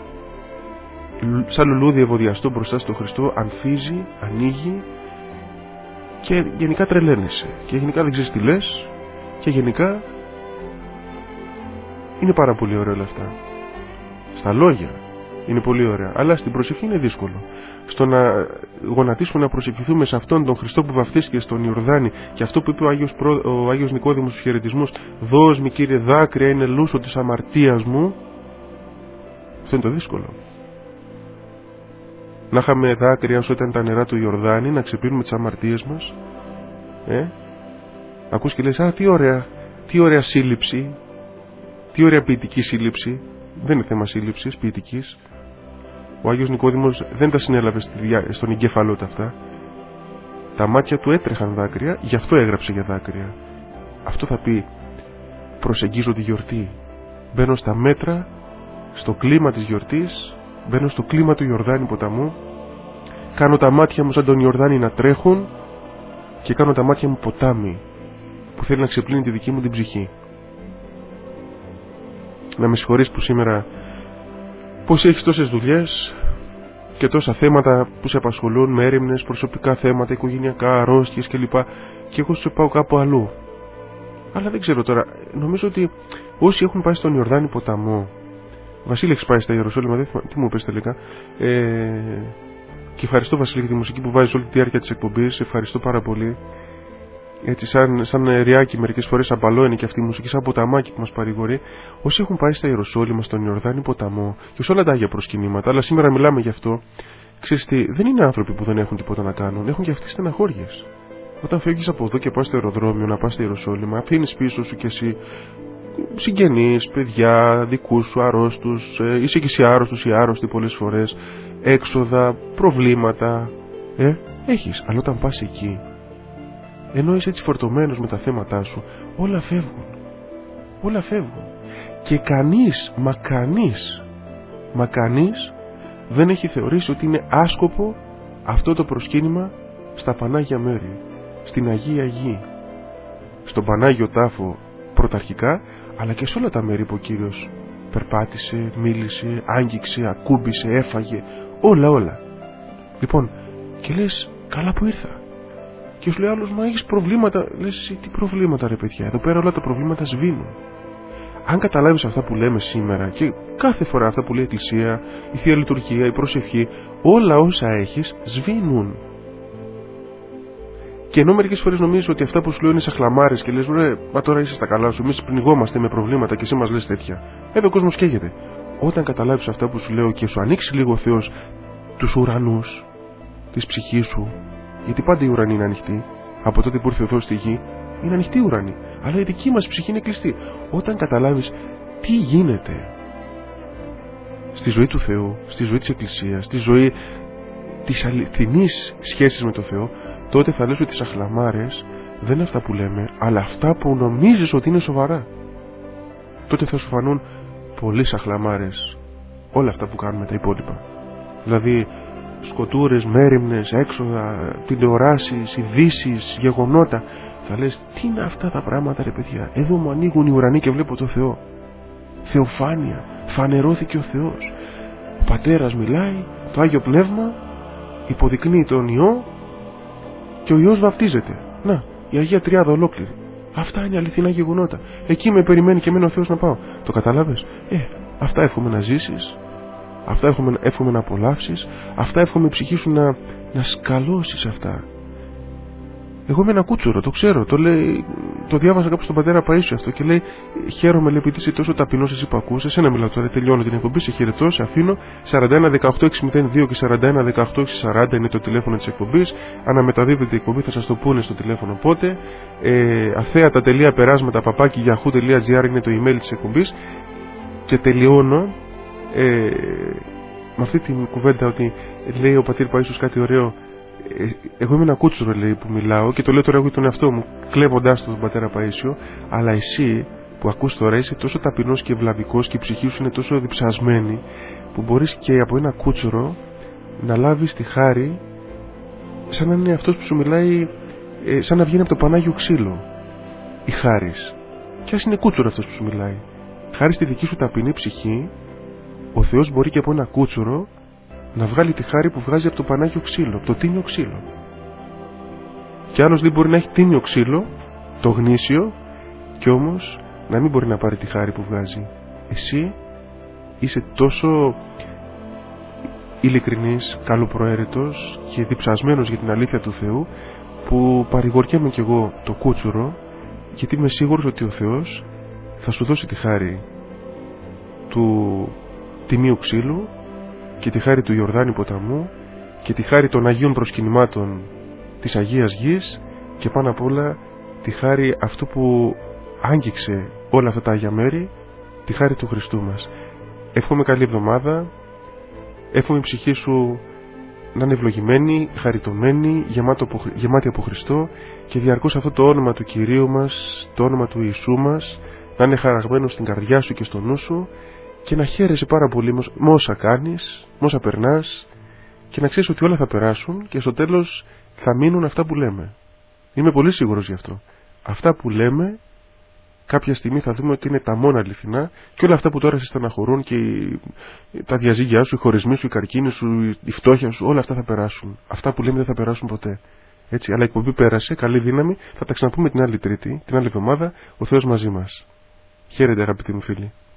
σαν λουλούδι ευωδιαστό μπροστά στο Χριστό, ανθίζει, ανοίγει και γενικά τρελαίνεσαι και γενικά δεν ξέρεις τι λες και γενικά είναι πάρα πολύ ωραία όλα αυτά. Στα λόγια είναι πολύ ωραία, αλλά στην προσευχή είναι δύσκολο. Στο να γονατίσουμε, να προσευχηθούμε σε αυτόν τον Χριστό που βαφτίστηκε στον Ιορδάνη, και αυτό που είπε ο Άγιος, Προ... ο Άγιος Νικόδημος στους χαιρετισμούς, δώσ' μη Κύριε δάκρυα, είναι λούσο της αμαρτίας μου. Αυτό είναι το δύσκολο. Να είχαμε δάκρυα όσο ήταν τα νερά του Ιορδάνη, να ξεπλύνουμε τις αμαρτίες μας. Ε? Ακούς και λες, α, τι ωραία, τι ωραία σύλληψη, τι ωραία ποιητική σύλληψη. Δεν είναι θέμα σύλληψης, ποιητικής. Ο Άγιος Νικόδημος δεν τα συνέλαβε στη διά... στον εγκέφαλό του αυτά. Τα μάτια του έτρεχαν δάκρυα, γι' αυτό έγραψε για δάκρυα. Αυτό θα πει, προσεγγίζω τη γιορτή. Μπαίνω στα μέτρα, στο κλίμα της γιορτής, μπαίνω στο κλίμα του Ιορδάνη ποταμού, κάνω τα μάτια μου σαν τον Ιορδάνη να τρέχουν και κάνω τα μάτια μου ποτάμι που θέλει να ξεπλύνει τη δική μου την ψυχή. Να με συγχωρείς που σήμερα, πως έχεις τόσες δουλειές και τόσα θέματα που σε απασχολούν, με έρημνες, προσωπικά θέματα, οικογενειακά, αρρώστιες κλπ. Και εγώ σου πάω κάπου αλλού. Αλλά δεν ξέρω τώρα, νομίζω ότι όσοι έχουν πάει στον Ιορδάνη ποταμό Βασίλη, έχεις πάει στα Ιεροσόλυμα, δεν θυμάμαι, τι μου είπες τελικά. Ε, και ευχαριστώ Βασίλη για τη μουσική που βάζεις όλη τη διάρκεια της εκπομπής. Ευχαριστώ πάρα πολύ. Έτσι, σαν, σαν ριάκι, μερικές φορές απαλό είναι και αυτή η μουσική, σαν ποταμάκι που μας παρηγορεί. Όσοι έχουν πάει στα Ιεροσόλυμα, στον Ιορδάνη ποταμό και σε όλα τα άγια προσκυνήματα, αλλά σήμερα μιλάμε γι' αυτό. Ξέρεις τι, δεν είναι άνθρωποι που δεν έχουν τίποτα να κάνουν, έχουν και αυτοί στεναχώριες. Όταν φεύγεις από εδώ και πας στο αεροδρόμιο να πας στα Ιεροσόλυμα, αφήνεις πίσω σου κι εσύ συγγενείς, παιδιά, δικούς σου, αρρώστους, ε, είσαι κι εσύ άρρωστος ή άρρωστοι πολλές φορές, έξοδα, προβλήματα. Ε, έχεις, αλλά όταν πας εκεί, ενώ είσαι έτσι φορτωμένος με τα θέματά σου, όλα φεύγουν. Όλα φεύγουν. Και κανείς, μα κανείς, μα κανείς δεν έχει θεωρήσει ότι είναι άσκοπο αυτό το προσκύνημα στα Πανάγια μέρη, στην Αγία Γη, στον Πανάγιο Τάφο πρωταρχικά, αλλά και σε όλα τα μέρη που ο Κύριος περπάτησε, μίλησε, άγγιξε, ακούμπησε, έφαγε, όλα όλα. Λοιπόν, και λες, καλά που ήρθα. Και σου λέει άλλος, μα έχεις προβλήματα. Λες εσύ, τι προβλήματα ρε παιδιά, εδώ πέρα όλα τα προβλήματα σβήνουν. Αν καταλάβεις αυτά που λέμε σήμερα και κάθε φορά αυτά που λέει η Εκκλησία, η Θεία Λειτουργία, η προσευχή, όλα όσα έχεις σβήνουν. Και ενώ μερικές φορές νομίζεις ότι αυτά που σου λέω είναι σαν χλαμάρες και λες, ρε, μα τώρα είσαι στα καλά σου, εμείς πνιγόμαστε με προβλήματα και εσύ μας λες τέτοια. Βέβαια ο κόσμος καίγεται. Όταν καταλάβεις αυτά που σου λέω και σου ανοίξει λίγο ο Θεός τους ουρανούς της ψυχής σου, γιατί πάντα η ουρανή είναι ανοιχτή, από τότε που ήρθε ο Θεός στη γη, είναι ανοιχτή η ουρανή. Αλλά η δική μας ψυχή είναι κλειστή. Όταν καταλάβεις τι γίνεται στη ζωή του Θεού, στη ζωή της Εκκλησίας, στη ζωή της αληθινής σχέσης με τον Θεό, τότε θα λες ότι τις αχλαμάρες δεν είναι αυτά που λέμε, αλλά αυτά που νομίζεις ότι είναι σοβαρά. Τότε θα σου φανούν πολύ αχλαμάρες όλα αυτά που κάνουμε τα υπόλοιπα. Δηλαδή σκοτούρες, μέριμνες, έξοδα, τηλεοράσεις, ειδήσεις, γεγονότα. Θα λες, τι είναι αυτά τα πράγματα ρε παιδιά, εδώ μου ανοίγουν οι ουρανοί και βλέπω το Θεό. Θεοφάνεια, φανερώθηκε ο Θεός. Ο Πατέρας μιλάει, το Άγιο Πνεύμα υποδεικνύει τον Υιό και ο Υιός βαπτίζεται. Να, η Αγία Τριάδα ολόκληρη. Αυτά είναι αληθινά γεγονότα. Εκεί με περιμένει και εμένα ο Θεός να πάω. Το καταλάβες? Ε, αυτά εύχομαι να ζήσεις. Αυτά εύχομαι, εύχομαι να απολαύσεις. Αυτά εύχομαι η ψυχή σου να, να σκαλώσεις αυτά. Εγώ είμαι ένα κούτσουρο, το ξέρω. Το, λέει, το διάβασα κάπου στον πατέρα Παΐσιο αυτό και λέει: χαίρομαι, λέει, επειδή είσαι τόσο ταπεινός εσύ που ακούς. Εσένα μιλάω τώρα, τελειώνω την εκπομπή. Σε χαιρετώ, σε αφήνω. σαράντα ένα δεκαοκτώ έξι μηδέν δύο και σαράντα ένα δεκαοκτώ έξι σαράντα είναι το τηλέφωνο της εκπομπής. Αναμεταδίδεται η εκπομπή, θα σας το πούνε στο τηλέφωνο πότε. Ε, αθέατα.περάσματα παπάκι yahoo.gr είναι το email της εκπομπής. Και τελειώνω ε, με αυτή την κουβέντα ότι λέει ο πατήρ Παΐσιος κάτι ωραίο. Εγώ είμαι ένα κούτσουρο, λέει, που μιλάω και το λέω τώρα εγώ τον εαυτό μου, κλέβοντάς τον πατέρα Παΐσιο, αλλά εσύ που ακούς τώρα είσαι τόσο ταπεινός και ευλαβικός και η ψυχή σου είναι τόσο διψασμένη που μπορείς και από ένα κούτσουρο να λάβεις τη χάρη σαν να είναι αυτός που σου μιλάει, ε, σαν να βγαίνει από το Πανάγιο ξύλο η χάρις. Και ας είναι κούτσουρο αυτός που σου μιλάει, χάρη στη δική σου ταπεινή ψυχή, ο Θεός μπορεί και από ένα κούτσουρο να βγάλει τη χάρη που βγάζει από το Πανάγιο ξύλο, από το τίμιο ξύλο. Και άλλος λέει μπορεί να έχει τίμιο ξύλο, το γνήσιο, και όμως να μην μπορεί να πάρει τη χάρη που βγάζει. Εσύ είσαι τόσο ειλικρινής, καλοπροαίρετος και διψασμένος για την αλήθεια του Θεού, που παρηγοριέμαι κι εγώ το κούτσουρο, γιατί είμαι σίγουρος ότι ο Θεός θα σου δώσει τη χάρη του τιμίου ξύλου και τη χάρη του Ιορδάνη ποταμού και τη χάρη των Αγίων προσκυνημάτων της Αγίας Γης και πάνω απ' όλα τη χάρη αυτού που άγγιξε όλα αυτά τα Άγια μέρη, τη χάρη του Χριστού μας. Εύχομαι καλή εβδομάδα, εύχομαι η ψυχή σου να είναι ευλογημένη, χαριτωμένη, γεμάτο από, γεμάτη από Χριστό και διαρκώς αυτό το όνομα του Κυρίου μας, το όνομα του Ιησού μας να είναι χαραγμένο στην καρδιά σου και στο νου σου και να χαίρεσαι πάρα πολύ με όσα κάνεις, με όσα περνάς και να ξέρεις ότι όλα θα περάσουν και στο τέλος θα μείνουν αυτά που λέμε. Είμαι πολύ σίγουρος γι' αυτό. Αυτά που λέμε κάποια στιγμή θα δούμε ότι είναι τα μόνα αληθινά και όλα αυτά που τώρα σε στεναχωρούν και τα διαζύγια σου, οι χωρισμοί σου, οι καρκίνοι σου, η φτώχεια σου, όλα αυτά θα περάσουν. Αυτά που λέμε δεν θα περάσουν ποτέ. Έτσι, αλλά η εκπομπή πέρασε, καλή δύναμη, θα τα ξαναπούμε την άλλη Τρίτη, την άλλη εβδομάδα, ο Θεός μαζί μας. Χαίρετε αγαπητοί μου φίλοι.